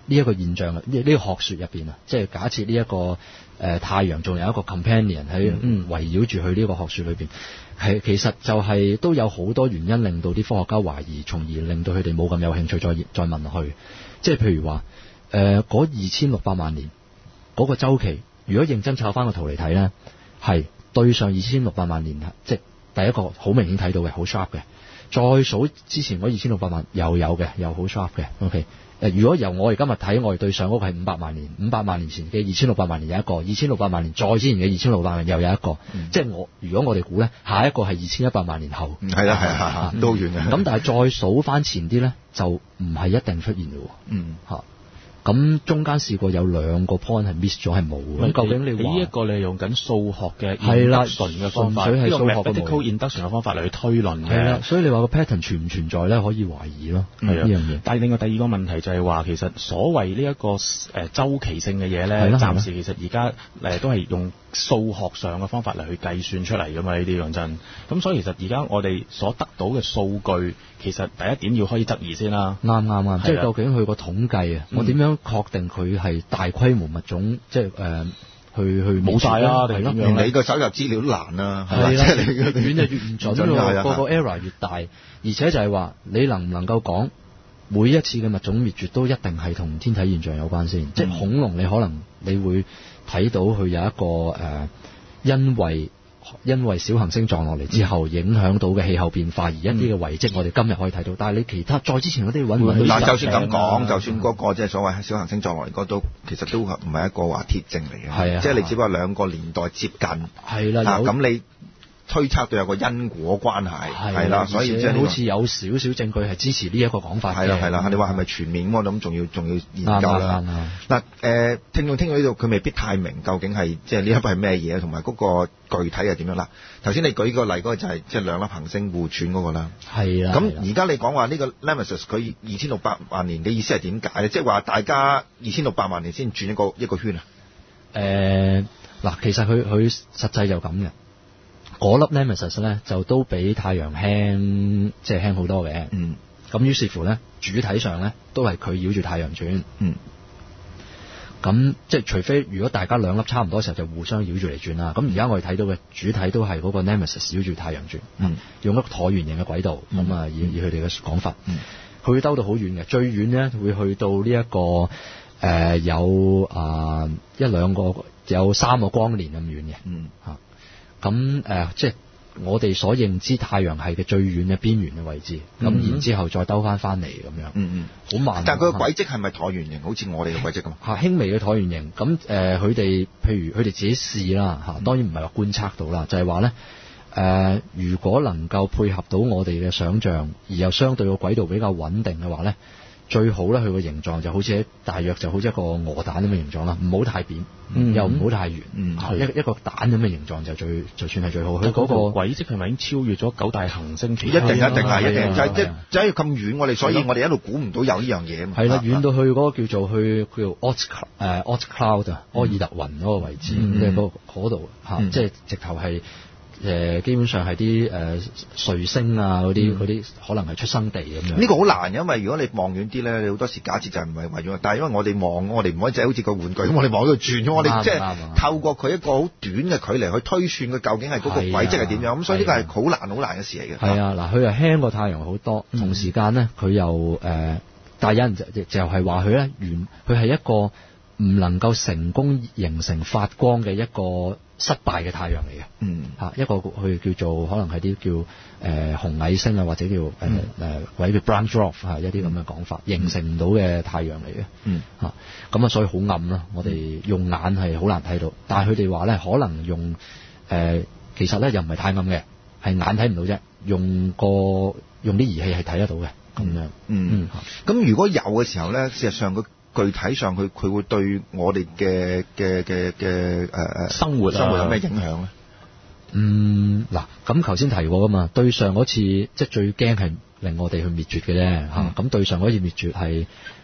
S3: 呢一個現象呢呢個學說入邊啊，即係假設呢一個誒、呃、太陽仲有一個 companion 喺嗯圍繞住佢呢個學說裏邊，係其實就係都有好多原因令到啲科學家懷疑，從而令到佢哋冇咁有興趣再再問落去。即係譬如話誒嗰二千六百萬年嗰、嗰個週期，如果認真抄翻個圖嚟睇咧，係對上二千六百萬年，即係第一個好明顯睇到嘅，好 sharp 嘅。再數之前嗰二千六百萬又有嘅，又好 sharp 嘅。OK，誒，如果由我哋今日睇，我哋對上嗰個係五百萬年，五百萬年前嘅二千六百萬年有一個，二千六百萬年再之前嘅二千六百萬年又有一個，嗯、即係我如果我哋估咧，下一個係二千一百萬年後，
S1: 係啦係啊，都好遠嘅。
S3: 咁但係再數翻前啲咧，就唔係一定出現嘅喎。嗯，嚇。咁中間試過有兩個 point 係 miss 咗係冇嘅。究竟你話
S2: 呢一個你係用緊數學嘅
S3: 係啦
S2: 純嘅方法，
S3: 純粹係數學嘅
S2: mathematical induction嘅方法嚟去推論嘅。
S3: 係啦，所以你話個 pattern 存唔存在咧，可以懷疑咯。係啊，呢樣嘢。
S2: 但係另外第二個問題就係話，其實所謂呢一個誒週期性嘅嘢咧，暫時其實而家誒都係用數學上嘅方法嚟去計算出嚟㗎嘛。呢啲講真，咁所以其實而家我哋所得到嘅數據，其實第一點要可以質疑先啦。
S3: 啱啱啱，即係究竟佢個統計啊，我點樣確定佢係大規模物種，即係誒去去
S2: 冇晒啦，定點樣？
S1: 你個搜集資料難啊，
S3: 係啦，即係你越遠就越唔準喎，個個 error 越大，而且就係話你能唔能夠講每一次嘅物種滅絕都一定係同天體現象有關先？嗯、即係恐龍，你可能你會睇到佢有一個誒、呃，因為。因為小行星撞落嚟之後影響到嘅氣候變化而一啲嘅遺跡，我哋今日可以睇到。但係你其他再之前嗰啲揾唔揾到？
S1: 嗱，就算咁講，就算嗰個即係所謂小行星撞落嚟嗰都，其實都唔係一個話鐵證嚟嘅。係啊，即係你只不過兩個年代接近。係啦，咁你推測到有個因果關係，係啦，所以即係
S3: 好似有少少證據係支持呢一個講法嘅。
S1: 係啦係啦，你話係咪全面？我諗仲要仲要研究啦。嗱，誒，聽眾聽到呢度，佢未必太明究竟係即係呢一個係咩嘢，同埋嗰個具體係點樣啦。頭先你舉個例嗰個就係即係兩粒行星互轉嗰個啦。係啦。咁而家你講話呢個 Nemesis 佢二千六百萬年嘅意思係點解咧？即係話大家二千六百萬年先轉一個一個圈啊？
S3: 誒，嗱，其實佢佢實際就咁嘅。嗰粒 Nemesis 咧就都比太陽輕，即係輕好多嘅。嗯。咁於是乎咧，主體上咧都係佢繞住太陽轉。嗯。咁即係除非如果大家兩粒差唔多嘅時候，就互相繞住嚟轉啦。咁而家我哋睇到嘅主體都係嗰個 Nemesis 繞住太陽轉。嗯。用一個橢圓形嘅軌道，咁啊、嗯、以以佢哋嘅講法，嗯，佢會兜到好遠嘅，最遠咧會去到呢、這、一個誒、呃、有啊、呃、一兩個有三個光年咁遠嘅。嗯。嚇。咁誒、呃，即係我哋所認知太陽系嘅最遠嘅邊緣嘅位置，咁、嗯、然之後再兜翻翻嚟咁樣，嗯嗯，好慢。
S1: 但係佢個軌跡係咪橢圓形？好似我哋嘅軌跡咁？
S3: 嚇，輕微嘅橢圓形。咁誒，佢、呃、哋譬如佢哋自己試啦嚇，當然唔係話觀測到啦，就係話咧誒，如果能夠配合到我哋嘅想像，而又相對個軌道比較穩定嘅話咧，最好咧，佢個形狀就好似大約就好似一個鵝蛋咁嘅形狀啦，唔好太扁，嗯、又唔好太圓，嗯、一一個蛋咁嘅形狀就最就算係最好。佢嗰個軌
S2: 跡係咪已經超越咗九大行星？
S1: 一定一定係一定，就係即就係咁遠，我哋所以我哋一路估唔到有呢樣嘢。
S3: 係啦，遠到去嗰個叫做去叫 Oort 誒 Oort Cloud 啊，柯爾特雲嗰個位置，即係嗰嗰度嚇，即係直頭係。誒基本上係啲誒彗星啊嗰啲嗰啲可能係出生地咁樣。
S1: 呢個好難，因為如果你望遠啲咧，你好多時假設就係唔係為咗，但係因為我哋望，我哋唔可以就係好似個玩具咁，我哋望喺度轉咗，我哋即係透過佢一個好短嘅距離去推算佢究竟係嗰個軌跡係點樣，咁所以呢個係好難好難嘅事嚟嘅。
S3: 係啊，嗱，佢又輕過太陽好多，同時間咧佢又誒、呃，但係有人就就係話佢咧原佢係一個唔能夠成功形成發光嘅一個失敗嘅太陽嚟嘅，嗯嚇一個佢叫做可能係啲叫誒、呃、紅矮星啊，或者叫誒誒或者叫 brown dwarf 嚇一啲咁嘅講法，形成唔到嘅太陽嚟嘅，嗯嚇咁啊，所以好暗啦，我哋用眼係好難睇到，但係佢哋話咧可能用誒、呃、其實咧又唔係太暗嘅，係眼睇唔到啫，用個用啲儀器係睇得到嘅咁樣，
S1: 嗯咁、嗯、如果有嘅時候咧，事實上佢。具體上佢佢會對我哋嘅嘅嘅嘅誒誒
S2: 生活、啊、
S1: 生活有咩影響咧？
S3: 嗯，嗱，咁頭先提過噶嘛，對上嗰次即係最驚係令我哋去滅絕嘅啫嚇，咁、嗯啊、對上嗰次滅絕係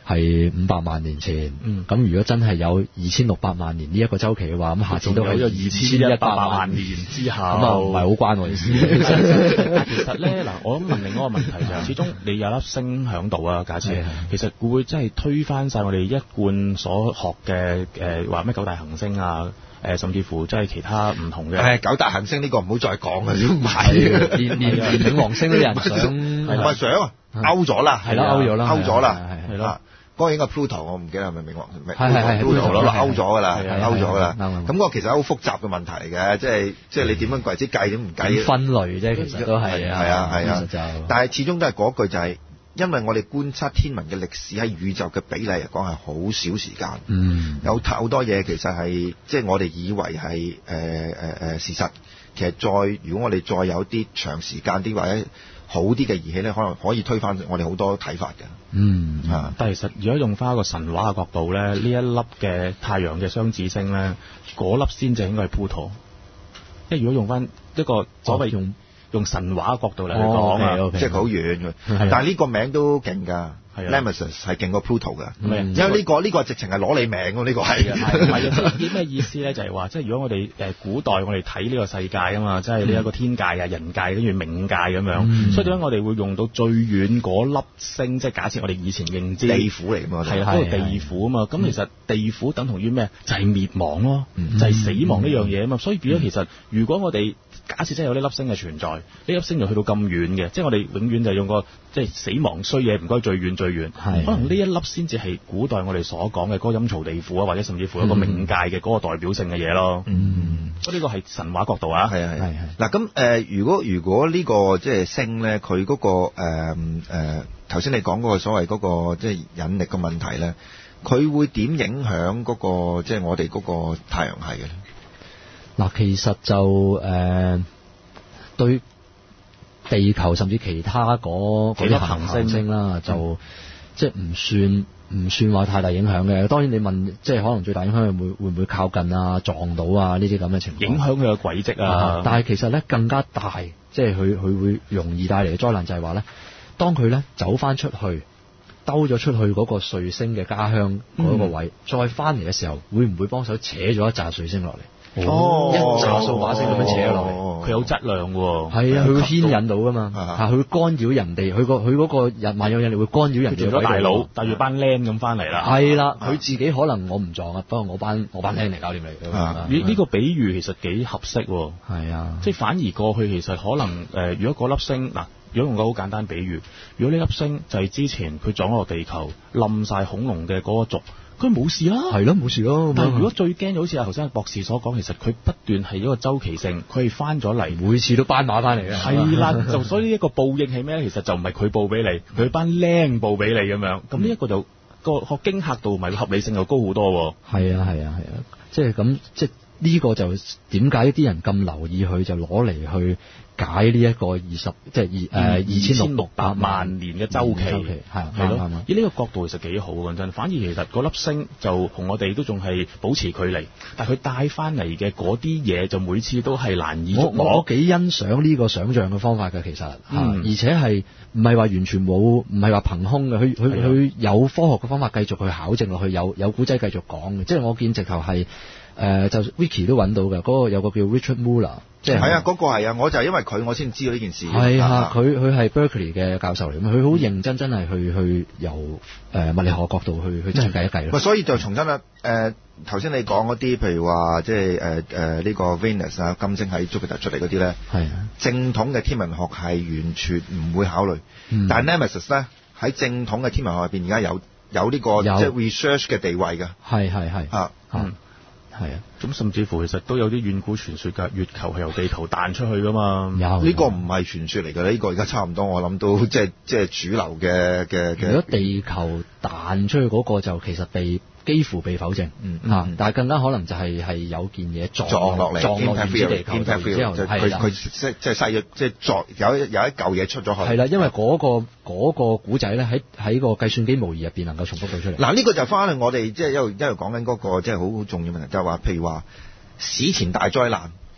S3: 係五百萬年前，咁、嗯、如果真係有二千六百萬年呢一個週期嘅話，咁下次都係
S2: 有二千一百萬年之後，
S3: 咁啊唔係好關我哋事。
S2: 其實咧嗱，我諗問另一個問題就係、是，始終你有粒星響度啊，假設其實會唔會真係推翻晒我哋一貫所學嘅誒話咩九大行星啊？誒，甚至乎即係其他唔同嘅。
S1: 誒，九大行星呢個唔好再講啦，都唔係。
S3: 連連連冥王星都有人想，
S1: 唔係想啊，勾咗啦，
S3: 係啦，勾咗啦，
S1: 勾咗啦，
S3: 係啦。
S1: 嗰個應該 Pluto， 我唔記得係咪冥王？
S3: 係係係
S1: Pluto 咯，勾咗㗎啦，勾咗㗎啦。
S3: 咁
S1: 嗰個其實好複雜嘅問題嚟嘅，即係即係你點樣鬼之計都唔計。
S3: 分類啫，其實都係啊，
S1: 係啊係啊。但係始終都係嗰句就係。因為我哋觀察天文嘅歷史喺宇宙嘅比例嚟講係好少時間，嗯，有好多嘢其實係即係我哋以為係誒誒誒事實，其實再如果我哋再有啲長時間啲或者好啲嘅儀器咧，可能可以推翻我哋好多睇法嘅，嗯啊。但係其實如果用翻一個神話嘅角度咧，呢一粒嘅太陽嘅雙子星咧，嗰粒先至應該係 Pluto，即係如果用翻一個所謂用。哦用神話角度嚟去講啊，即係佢好遠嘅，但係呢個名都勁㗎。Nemesis 係勁過 Pluto 㗎，因為呢個呢個直情係攞你命喎，呢個係。唔係啲咩意思咧？就係話，即係如果我哋誒古代我哋睇呢個世界啊嘛，即係呢一個天界啊、人界跟住冥界咁樣，所以點解我哋會用到最遠嗰粒星？即係假設我哋以前認知地府嚟㗎嘛，係啊，嗰個地府啊嘛。咁其實地府等同於咩？就係滅亡咯，就係死亡呢樣嘢啊嘛。所以變咗其實，如果我哋假設真係有呢粒星嘅存在，呢粒星就去到咁遠嘅，即係我哋永遠就用個即係死亡衰嘢，唔該最遠最遠，可能呢一粒先至係古代我哋所講嘅嗰個陰曹地府啊，或者甚至乎一個冥界嘅嗰個代表性嘅嘢咯。嗯，所以呢個係神話角度啊。係啊係係。嗱咁誒，如果如果呢個即係星咧，佢嗰個誒誒頭先你講嗰個所謂嗰個即係引力嘅問題咧，佢會點影響嗰個即係我哋嗰個太陽系嘅咧？
S3: 嗱，其實就誒、呃、對地球甚至其他嗰嗰啲行星啦，嗯、就即係唔算唔算話太大影響嘅。當然你問，即係可能最大影響會會唔會靠近啊、撞到啊呢啲咁嘅情況，影響佢嘅軌跡啊。啊但係其實咧更加大，即係佢佢會容易帶嚟嘅災難就係話咧，當佢咧走翻出去，兜咗出去嗰個彗星嘅家鄉嗰個位，嗯、再翻嚟嘅時候，會唔會幫手扯咗一紮彗星落嚟？哦，一紮數把星咁樣扯落嚟，佢有質量喎。係啊，佢會牽引到噶嘛，嚇佢會干擾人哋，佢個佢嗰個人萬有引力會干擾人哋。做咗大佬，帶住班僆咁翻嚟啦。係啦，佢自己可能我唔撞啊，不過我班我班僆嚟搞掂你。呢呢個比喻其實幾合適喎。係啊，即係反而過去其實可能誒，如果嗰粒星嗱，如果用個好簡單比喻，如果呢粒星就係之前佢撞落地球冧晒恐龍嘅嗰個族。佢冇事啦，係咯冇事咯。但係如果最驚就好似阿頭先博士所講，其實佢不斷係一個周期性，佢係翻咗嚟，每次都斑馬翻嚟嘅。係啦，就所以呢一個報應係咩咧？其實就唔係佢報俾你，佢班僆報俾你咁樣。咁呢一個就個個驚嚇度同埋個合理性又高好多。係啊係啊係啊，即係咁即係呢個就點解啲人咁留意佢就攞嚟去解呢一個二十即係二誒二千六百萬年嘅週期係係咯，以呢個角度其實幾好講真。反而其實嗰粒星就同我哋都仲係保持距離，但係佢帶翻嚟嘅嗰啲嘢就每次都係難以捉摸。我我幾欣賞呢個想像嘅方法嘅其實，嗯、而且係唔係話完全冇，唔係話憑空嘅，佢佢佢有科學嘅方法繼續去考證落去，有有古仔繼續講嘅。即係我見直頭係。誒、呃、就 Wiki 都揾到嘅，嗰、那個有個叫 Richard Muller，即係係啊，嗰、那個係啊，我就係因為佢我先知道呢件事。係啊，佢佢係 Berkeley 嘅教授嚟，咁佢好認真真係去去由誒、呃、物理學角度去去真係計一計咯。所以就重新啦，誒頭先你講嗰啲，譬如話即係誒誒呢個 Venus 啊金星喺 Jupiter 出嚟嗰啲咧，係啊，正統嘅天文學係完全唔會考慮，嗯、但係 Nemesis 咧喺正統嘅天文學入邊而家有有呢、這個即係 research 嘅地位嘅，係係係啊嗯。係啊，咁甚至乎其實都有啲遠古傳說㗎，月球係由地球彈出去㗎嘛。有呢個唔係傳說嚟㗎，呢、這個而家差唔多，我諗到即係即係主流嘅嘅嘅。如果地球彈出去嗰個就其實被幾乎被否認，嗯嗯、啊，但係更加可能就係、是、係有件嘢撞落嚟，撞落嚟地球之後，佢佢即即係細咗，即係撞有有一嚿嘢出咗去。係啦，因為嗰、那個嗰、那個古仔咧喺喺個計算機模擬入邊能夠重複到出嚟。嗱，呢個就翻去我哋即係一路一路講緊嗰個即係好好重要問題，就係、是、話譬如話史前大災難，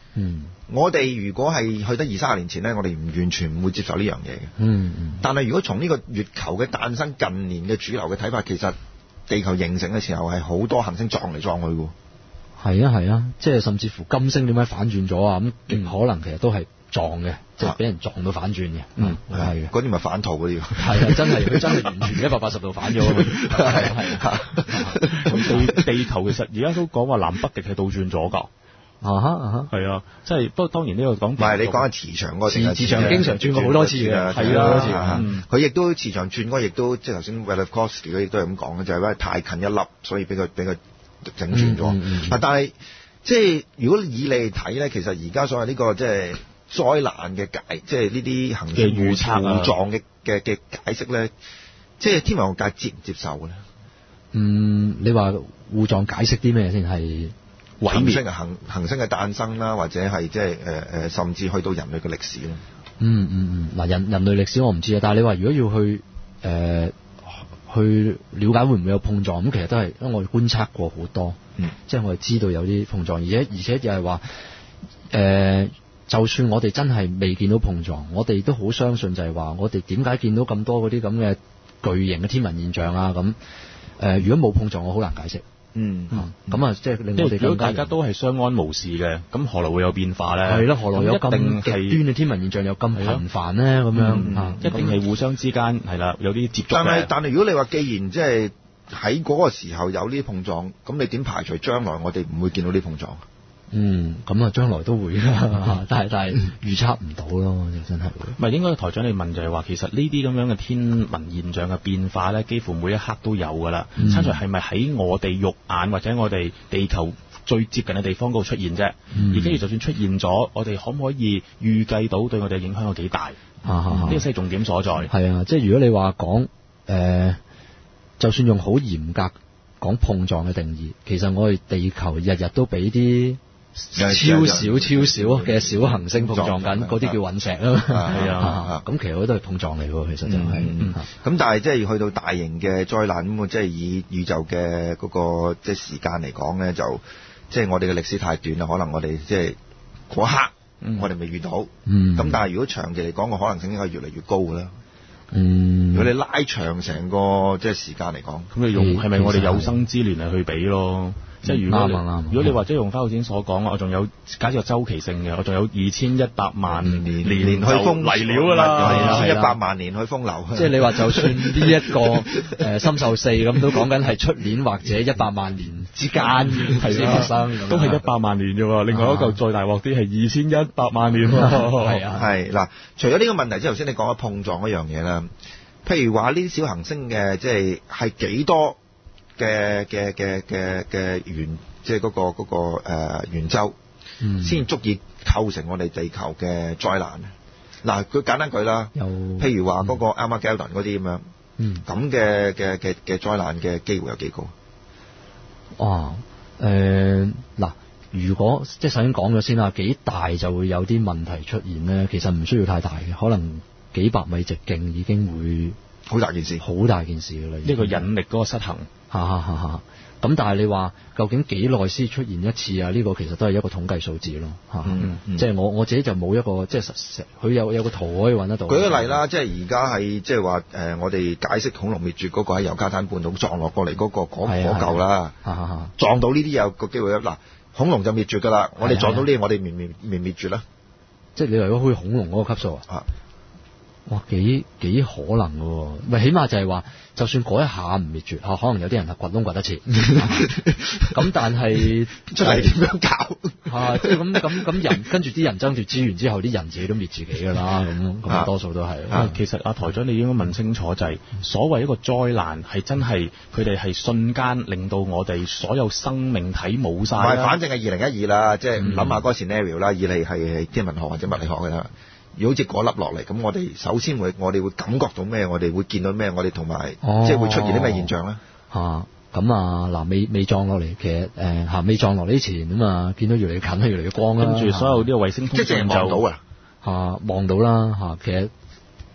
S1: 嗯，我哋如果係去得二三十年前咧，我哋唔完全唔會接受呢樣嘢嘅。
S3: 嗯嗯。
S1: 但係如果從呢個月球嘅誕生近年嘅主流嘅睇法，其實地球形成嘅時候係好多行星撞嚟撞去嘅。
S3: 係啊係啊，即係甚至乎金星點解反轉咗啊？咁極可能其實都係撞嘅，即係俾人撞到反轉嘅。
S1: 嗯，係嘅。嗰啲咪反圖嗰啲。係
S3: 啊，真係佢真係完全一百八十度反咗。係係。
S2: 咁地地球其實而家都講話南北極係倒轉咗㗎。
S3: 啊哈啊哈。
S2: 係啊，即係不過當然呢個講。唔
S1: 係你講下磁場嗰個。磁
S3: 磁場經常轉過好多次嘅。
S1: 係啊，佢亦都磁場轉嗰，亦都即係頭先 Velikovsky 佢亦都係咁講嘅，就係話太近一粒，所以俾佢俾佢整轉咗。嗯嗯嗯、但係即係如果以你嚟睇咧，其實而家所謂呢個即係災難嘅解，即係呢啲行星互撞嘅嘅嘅解釋咧，即係天文學界接唔接受嘅咧？
S3: 嗯，你話互撞解釋啲咩先係？
S1: 行星嘅行行星嘅誕生啦，或者係即係誒誒，甚至去到人類嘅歷史咧。
S3: 嗯嗯嗯，嗱人人類歷史我唔知啊，但係你話如果要去誒、呃、去了解會唔會有碰撞，咁其實都係因為我哋觀察過好多，嗯，即係我哋知道有啲碰撞，而且而且又係話誒，就算我哋真係未見到碰撞，我哋都好相信就係話，我哋點解見到咁多嗰啲咁嘅巨型嘅天文現象啊？咁誒、呃，如果冇碰撞，我好難解釋。嗯，咁啊，即係令我哋
S2: 如果大家都係相安無事嘅，咁何來會有變化咧？
S3: 係咯，何來有咁極端嘅天文現象又咁頻繁咧？咁樣、
S2: 嗯嗯、一定係互相之間係啦，有啲接觸。
S1: 但係但係，如果你話既然即係喺嗰個時候有呢啲碰撞，咁你點排除將來我哋唔會見到呢啲碰撞？
S3: 嗯，咁啊，將來都會啦，但係但係預測唔到咯，真係。
S2: 唔係應該台長你問就係話，其實呢啲咁樣嘅天文現象嘅變化咧，幾乎每一刻都有㗎啦。參隨係咪喺我哋肉眼或者我哋地球最接近嘅地方嗰度出現啫？嗯、而跟住就算出現咗，我哋可唔可以預計到對我哋影響有幾大？呢、嗯、個先係重點所在。
S3: 係啊，即係如果你話講誒，就算用好嚴格講碰撞嘅定義，其實我哋地球日日都俾啲超少超少嘅小行星碰撞緊，嗰啲叫隕石啊。係啊，咁其實都係碰撞嚟喎，其實就係、是。咁、嗯嗯、
S1: 但係即係去到大型嘅災難咁，即係以宇宙嘅嗰個即係時間嚟講咧，就即係我哋嘅歷史太短啦，可能我哋即係嗰刻我哋未遇到。咁、嗯、但係如果長期嚟講，個可能性應該越嚟越高㗎啦。嗯，如果你拉長成個即係時間嚟講，
S2: 咁你用係咪我哋有生之年嚟去比咯？即係如果你如果你或者用翻頭先所講，我仲有假設有周期性嘅，我仲有二千一百萬年
S1: 年年去風嚟料㗎啦，二千一百萬年去風流。
S3: 即係你話就算呢一個誒深壽四咁，都講緊係出年或者一百萬年之間係先發生，
S2: 都係一百萬年啫喎。另外一嚿再大鑊啲係二千一百萬年喎。
S1: 係啊，係嗱，除咗呢個問題之後，頭先你講嘅碰撞嗰樣嘢啦，譬如話呢啲小行星嘅即係係幾多？嘅嘅嘅嘅嘅圓，即係嗰個嗰個誒圓周，先足以構成我哋地球嘅災難。嗱，佢簡單舉啦，譬如話嗰個 Armageddon 嗰啲咁樣，咁嘅嘅嘅嘅災難嘅機會有幾高？
S3: 哇！誒嗱，如果即係首先講咗先啦，幾大就會有啲問題出現咧？其實唔需要太大嘅，可能幾百米直徑已經會
S1: 好大件事，
S3: 好大件事㗎啦。
S2: 呢個引力嗰個失衡。
S3: 哈哈哈哈咁但係你話究竟幾耐先出現一次啊？呢、這個其實都係一個統計數字咯。嚇、嗯嗯，即係我我自己就冇一個即係實佢有有個圖可以揾得到。
S1: 舉個例啦，即係而家係即係話誒，我哋解釋恐龍滅絕嗰個喺猶加坦半島撞落過嚟嗰、那個嗰嗰嚿啦，撞到呢啲有個機會嗱，恐龍就滅絕㗎啦。我哋撞到呢啲，我哋滅滅滅滅絕啦。
S3: 即係你話如果好似恐龍嗰個級數啊？哇，幾幾可能喎？咪起碼就係話，就算嗰一下唔滅絕，可能有啲人係掘窿掘得切。咁但係
S1: 出嚟點樣搞？
S3: 啊，即係咁咁咁人跟住啲人爭奪資源之後，啲人自己都滅自己㗎啦。咁咁多數都係。
S2: 其實阿台長，你應該問清楚就係、是，所謂一個災難係真係佢哋係瞬間令到我哋所有生命體冇晒。唔係，
S1: 反正係二零一二啦，即係諗下嗰個 scenario 啦，二嚟係天文學或者物理學嘅啦。如果好似嗰粒落嚟，咁我哋首先會，我哋會感覺到咩？我哋會見到咩？我哋同埋即係會出現啲咩現象咧？
S3: 嚇咁啊嗱，未未撞落嚟，其實誒嚇未撞落嚟之前咁啊，見到越嚟越近，越嚟越光啦。
S2: 跟住所有呢個衛星通訊就
S3: 望到啊嚇望到啦嚇。其實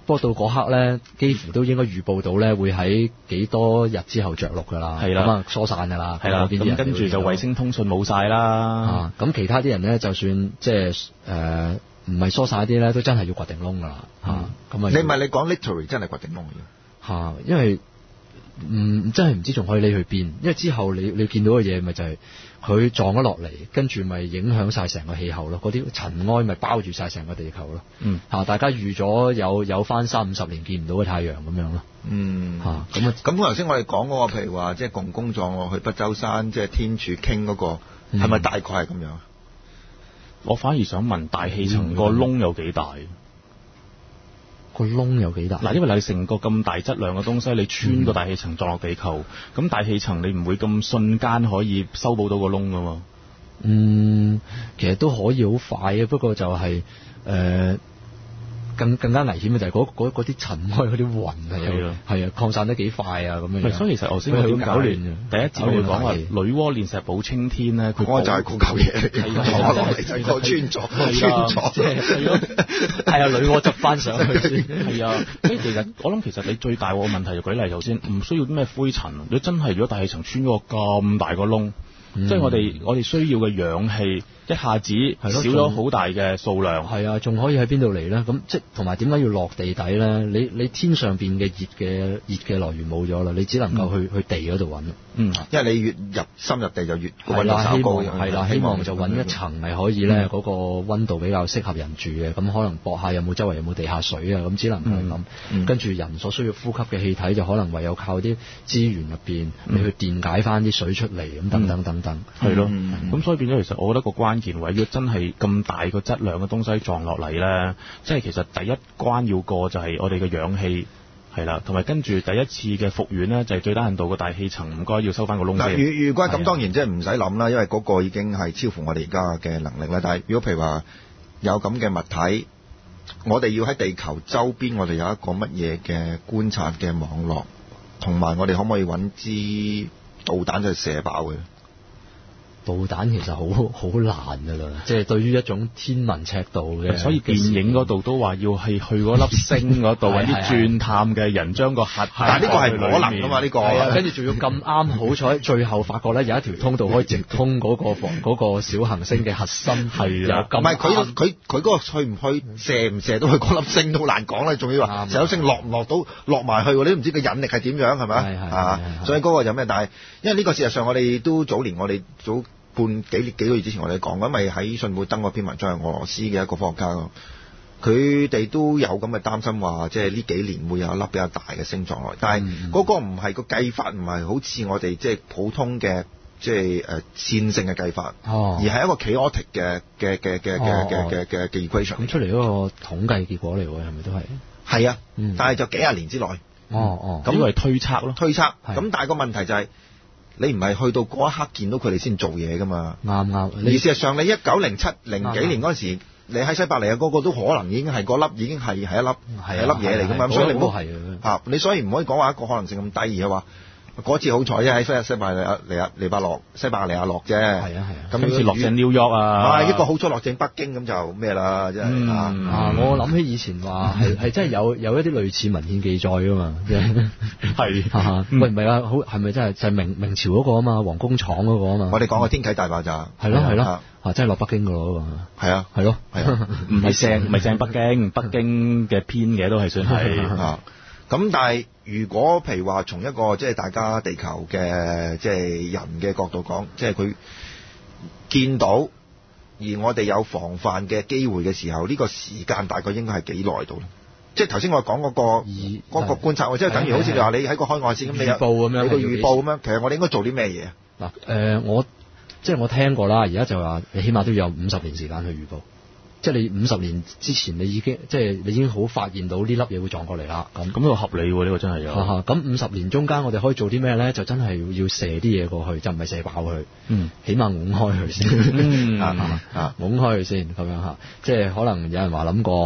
S3: 不過到嗰刻咧，幾乎都應該預報到咧，會喺幾多日之後着陸㗎啦。
S2: 係啦，
S3: 咁啊疏散㗎啦。
S2: 係啦，咁跟住就衛星通訊冇晒啦。
S3: 啊，咁其他啲人咧，就算即係誒唔係疏散啲咧，都真係要掘定窿㗎啦。嚇、嗯，咁啊，
S1: 你唔係你講 literally 真係掘定窿嘅。
S3: 嚇，因為唔、嗯、真係唔知仲可以匿去邊，因為之後你你見到嘅嘢咪就係佢撞咗落嚟，跟住咪影響晒成個氣候咯，嗰啲塵埃咪包住晒成個地球咯。嗯，嚇，大家預咗有有翻三五十年見唔到嘅太陽咁樣咯。
S1: 嗯，
S3: 嚇，咁啊，
S1: 咁頭先我哋講嗰個，譬如話即係共工撞落去北洲山，即係天柱傾嗰個，係咪大概係咁樣？
S2: 我反而想問大氣層個窿有幾大？
S3: 個窿有幾大？
S2: 嗱，因為你成個咁大質量嘅東西，你穿個大氣層撞落地球，咁、嗯、大氣層你唔會咁瞬間可以修補到個窿噶嘛？
S3: 嗯，其實都可以好快嘅，不過就係、是、誒。呃更更加危險嘅就係嗰嗰嗰啲塵埃嗰啲雲係啊，係啊，擴散得幾快啊咁樣。
S2: 所以其實頭先我點搞亂嘅？第一節我講話女媧煉石補青天咧，佢
S1: 嗰個就係嗰嚿嘢嚟，落嚟就個穿咗，穿咗，即係
S3: 係啊，女媧執翻上去先。
S2: 係啊，所以其實我諗其實你最大個問題就舉例頭先，唔需要啲咩灰塵。你真係如果大氣層穿咗個咁大個窿，即係我哋我哋需要嘅氧氣。一下子少咗好大嘅數量，
S3: 係啊，仲可以喺邊度嚟咧？咁即係同埋點解要落地底咧？你你天上邊嘅熱嘅熱嘅來源冇咗啦，你只能夠去、嗯、去地嗰度揾。嗯，因為你越入深入地就越溫度稍高。係啦，希望就揾一層係可以咧嗰、嗯、個溫度比較適合人住嘅。咁可能駁下有冇周圍有冇地下水啊？咁只能係咁。嗯、跟住人所需要呼吸嘅氣體就可能唯有靠啲資源入邊你去電解翻啲水出嚟咁等等等等。
S2: 係、嗯、咯，咁、嗯嗯、所以變咗其實我覺得個關鍵位，如果真係咁大個質量嘅東西撞落嚟咧，即係其實第一關要過就係我哋嘅氧氣係啦，同埋跟住第一次嘅復原咧就係最低限度個大氣層唔該要收翻個窿先。
S1: 如如果咁當然即係唔使諗啦，因為嗰個已經係超乎我哋而家嘅能力啦。但係如果譬如話有咁嘅物體，我哋要喺地球周邊，我哋有一個乜嘢嘅觀察嘅網絡，同埋我哋可唔可以揾支導彈去射爆佢？
S3: 導彈其實好好難㗎啦，即係對於一種天文尺度嘅，
S2: 所以電影嗰度都話要係去嗰粒星嗰度揾啲鑽探嘅人將個核，
S1: 但係呢個係唔可能㗎嘛，呢個
S3: 跟住仲要咁啱好彩，最後發覺咧有一條通道可以直通嗰個房嗰個小行星嘅核心，係啊，
S1: 唔係佢佢佢嗰個去唔去射唔射到去嗰粒星都好難講啦，仲要話射粒星落唔落到落埋去，你都唔知個引力係點樣係咪啊？所以嗰個有咩？但係因為呢個事實上我哋都早年我哋早。半幾幾個月之前我哋講，因為喺信報登嗰篇文章係俄羅斯嘅一個科學家咯，佢哋都有咁嘅擔心話，即係呢幾年會有一粒比較大嘅星撞落嚟，但係嗰個唔係個計法，唔係好似我哋即係普通嘅即係誒線性嘅計法，哦、而係一個 chaotic 嘅嘅嘅嘅嘅嘅嘅嘅 equation。
S3: 咁出嚟嗰個統計結果嚟喎，係咪都係？
S1: 係啊，嗯、但係就幾廿年之內。
S3: 哦哦，
S2: 咁係推測咯，
S1: 推測。咁但係個問題就係、是。你唔係去到嗰一刻見到佢哋先做嘢噶嘛？
S3: 啱啱。
S1: 而事實上，你一九零七零幾年嗰陣時，你喺西伯利亞嗰個都可能已經係嗰粒已經係係一粒係一粒嘢嚟噶嘛？所以你唔好嚇你，所以唔可以講話一個可能性咁低，而係話嗰次好彩啫，喺西西伯利亞利亞利巴洛西伯利亞落啫。係
S3: 啊係啊。
S1: 咁
S2: 今次落正紐約啊！
S1: 一個好彩落正北京咁就咩啦，真係、
S3: 嗯、啊！啊我諗起以前話係係真係有有一啲類似文獻記載噶嘛，係係喂唔係啊？好係咪真係就係明明朝嗰個啊嘛？皇宮廠嗰個啊嘛？
S1: 我哋講個天啟大爆炸
S3: 係咯係咯啊！真係落北京噶咯喎！
S1: 係啊
S3: 係咯
S1: 係啊，
S2: 唔係正唔係正北京，北京嘅偏嘅都係算係
S1: 啊。咁但係如果譬如話從一個即係大家地球嘅即係人嘅角度講，即係佢見到而我哋有防範嘅機會嘅時候，呢個時間大概應該係幾耐到咧？即係頭先我講嗰個嗰個觀察，即係等於好似你話你喺個海岸線咁，你有
S3: 報咁樣，
S1: 你個預報咁樣，其實我哋應該做啲咩嘢啊？
S3: 嗱，誒我即係我聽過啦，而家就話你起碼都要有五十年時間去預報。即係你五十年之前，你已經即係你已經好發現到呢粒嘢會撞過嚟啦。咁咁呢個合理喎，呢、呢個真係有。咁五十年中間，我哋可以做啲咩咧？就真係要射啲嘢過去，就唔係射爆佢。嗯，起碼拱開佢先。嗯啊啊，拱開佢先咁樣嚇。即係可能有人話諗過，誒、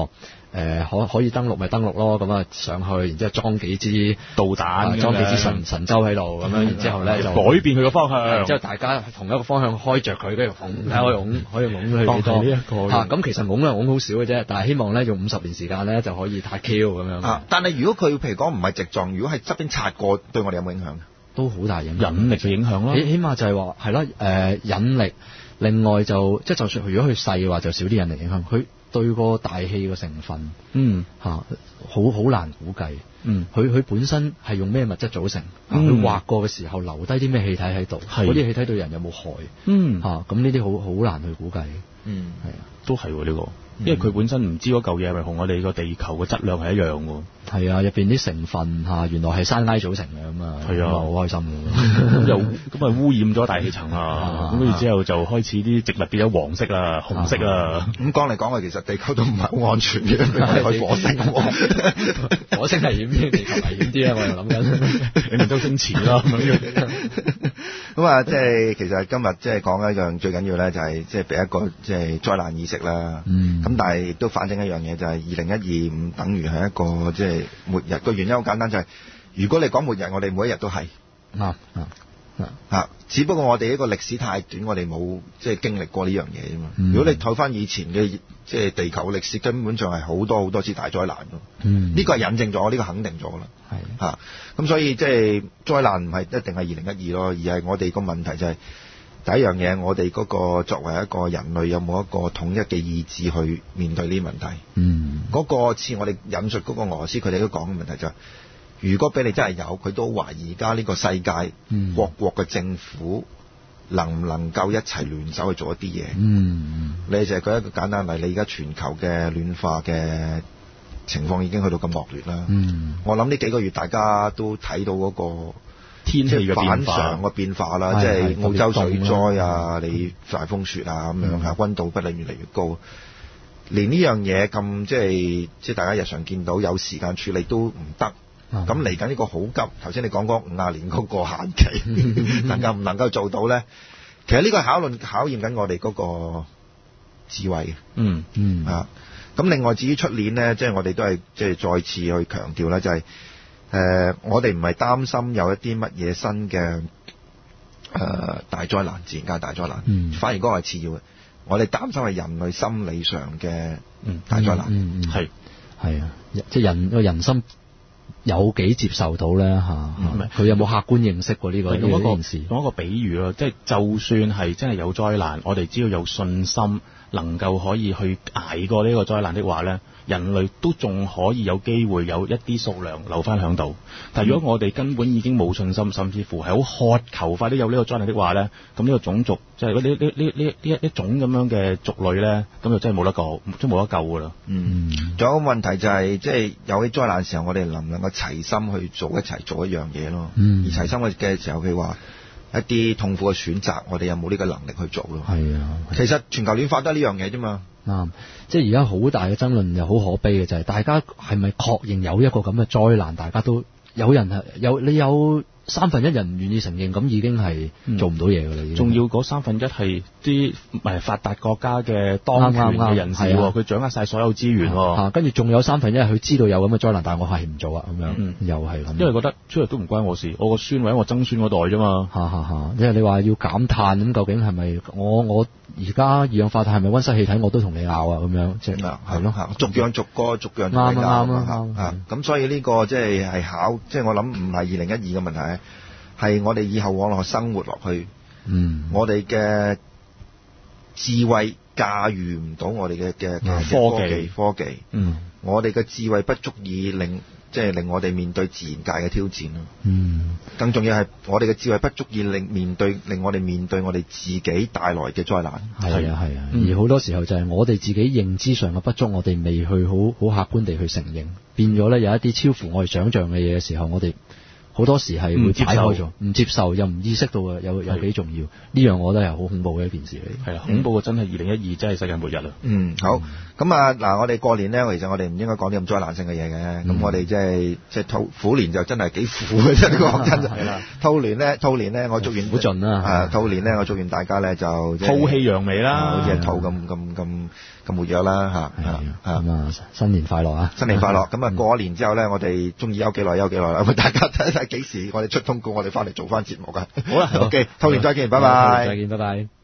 S3: 誒可可以登陸咪登陸咯，咁啊上去，然之後裝幾支
S2: 導彈，
S3: 裝幾支神神舟喺度，咁樣，然之後咧就
S2: 改變佢個方向，
S3: 然之後大家同一個方向開着佢，跟住拱睇下可以拱可以拱佢幾多
S2: 呢一個
S3: 嚇，咁其實拱咧拱好少嘅啫，但係希望咧用五十年時間咧就可以太 Q 咁樣。
S1: 啊！但係如果佢譬如講唔係直撞，如果係側邊擦過，對我哋有冇影響？
S3: 都好大影響，
S2: 引力嘅影響咯。
S3: 起起碼就係話係咯，誒引力。另外就即係就算如果佢細嘅話，就少啲引力影響。佢對個大氣個成分，
S2: 嗯
S3: 嚇好好難估計。
S2: 嗯，
S3: 佢佢本身係用咩物質組成？佢、嗯、劃過嘅時候留低啲咩氣體喺度？嗰啲氣體對人有冇害？
S2: 嗯，
S3: 嚇咁呢啲好好難去估計。
S1: 嗯，
S3: 係啊，
S2: 都係喎呢個。因為佢本身唔知嗰嚿嘢係咪同我哋個地球嘅質量係一樣喎。
S3: 係啊，入邊啲成分嚇原來係山埃組成嘅咁啊，
S2: 係啊，
S3: 好開心嘅。
S2: 咁又咁啊污染咗大氣層啊，咁跟住之後就開始啲植物變咗黃色啦、紅色啦。
S1: 咁講嚟講去，其實地球都唔係好安全嘅，去火星。
S3: 火星危險啲，地球危險啲啊！我又諗緊，
S2: 你咪都星馳啦咁樣。
S1: 咁啊，即係其實今日即係講一樣最緊要咧，就係即係俾一個即係災難意識啦。
S3: 嗯。
S1: 咁但係亦都反映一樣嘢，就係二零一二五等於係一個即係末日。個原因好簡單，就係如果你講末日，我哋每一日都係
S3: 啊啊
S1: 啊！只不過我哋呢個歷史太短，我哋冇即係經歷過呢樣嘢啫嘛。
S3: 嗯、
S1: 如果你睇翻以前嘅即係地球歷史，根本上係好多好多次大災難咯。
S3: 嗯，
S1: 呢個係印證咗，呢、呢個肯定咗啦。
S3: 係
S1: 嚇，咁、啊、所以即係災難唔係一定係二零一二咯，而係我哋個問題就係、是、第一樣嘢，我哋嗰個作為一個人類有冇一個統一嘅意志去面對呢啲問題？
S3: 嗯，
S1: 嗰、嗰個似我哋引述嗰個俄羅斯佢哋都講嘅問題就係、是。如果俾你真係有，佢都懷疑而家呢個世界、嗯、各國嘅政府能唔能夠一齊聯手去做一啲嘢？嗯，你就係舉一個簡單例，你而家全球嘅暖化嘅情況已經去到咁惡劣啦。嗯，我諗呢幾個月大家都睇到嗰個
S2: 天氣嘅
S1: 反常嘅變化啦，即係澳洲水災啊，你大風雪啊咁樣嚇，溫度不斷越嚟越高。連呢樣嘢咁即係即係大家日常見到有時間處理都唔得。咁嚟緊呢個好急，頭先你講嗰五廿年嗰個限期，能夠唔能夠做到咧？其實呢個係考論考驗緊我哋嗰個智慧嘅。嗯嗯啊，咁另外至於出年咧，即係我哋都係即係再次去強調咧，就係誒我哋唔係擔心有一啲乜嘢新嘅誒大災難，自然界大災難，嗯、反而嗰個係次要嘅。我哋擔心係人類心理上嘅大災難，
S3: 係係啊，即係人個人心。有幾接受到咧嚇？佢、嗯、有冇客觀認識過呢個呢件事？
S2: 用一個比喻咯，即係就算係真係有災難，我哋只要有信心，能夠可以去捱過呢個災難的話咧，人類都仲可以有機會有一啲數量留翻響度。但係如果我哋根本已經冇信心，甚至乎係好渴求快啲有呢個災難的話咧，咁呢個種族即係呢呢呢呢呢一種咁樣嘅族類咧，咁就真係冇得救，真冇得救噶啦。嗯，
S1: 仲有一個問題就係、是，即係有啲災難時候，我哋能唔能夠齊心去做一齊做一樣嘢咯？嗯，而齊心嘅時候，譬如話一啲痛苦嘅選擇，我哋有冇呢個能力去做咯？係啊，其實全球暖化都係呢樣嘢啫嘛。
S3: 啱，即係而家好大嘅爭論又好可悲嘅就係、是，大家係咪確認有一個咁嘅災難？大家都有人係有你有三分一人唔願意承認，咁已經係做唔到嘢㗎啦。
S2: 仲、嗯、要嗰三分一係啲誒發達國家嘅當權嘅人士，佢掌握晒所有資源。
S3: 嚇，跟住仲有三分一係佢知道有咁嘅災難，但係我係唔做啊，咁樣、嗯、又係咁。
S2: 因為覺得出嚟都唔關我事，我個孫或者我曾孫嗰代啫嘛。
S3: 嚇嚇嚇！因為你話要減碳咁，究竟係咪我我而家二氧化碳係咪溫室氣體？我都同你拗啊，咁樣即係係咯，
S1: 逐樣逐個逐樣
S3: 啱啱啱
S1: 啊！咁所以呢個即係係考，即係我諗唔係二零一二嘅問題。係我哋以後往落生活落去，嗯，我哋嘅智慧駕馭唔到我哋嘅嘅科技科技，嗯，我哋嘅智慧不足以令即係令我哋面對自然界嘅挑戰咯，嗯，更重要係我哋嘅智慧不足以令面對令我哋面對我哋自己帶來嘅災難，
S3: 係啊係啊，而好多時候就係我哋自己認知上嘅不足，我哋未去好好客觀地去承認，變咗咧有一啲超乎我哋想象嘅嘢嘅時候，我哋好多時係會擺開咗，唔接受又唔意識到嘅，有有幾重要。呢樣我覺得係好恐怖嘅一件事嚟。
S2: 係啊，恐怖嘅真係二零一二真係世界末日啦。
S1: 嗯，好。咁啊嗱，我哋過年咧，其實我哋唔應該講啲咁災難性嘅嘢嘅。咁、嗯、我哋即係即係兔虎年就真係幾苦嘅啫，講真。係啦。兔年咧，兔年咧，我祝願
S3: 苦盡啦。
S1: 啊，兔年咧，我祝願大家咧就
S2: 兔氣揚眉啦，
S1: 好似係兔咁咁咁咁活躍啦嚇。
S3: 係咁啊，新年快樂啊！
S1: 新年快樂。咁啊，過年之後咧，我哋中意休幾耐休幾耐啦。咁大家睇睇幾時我哋出通告，我哋翻嚟做翻節目㗎。好啦，OK，兔年再見，拜拜。
S3: 再見，拜拜。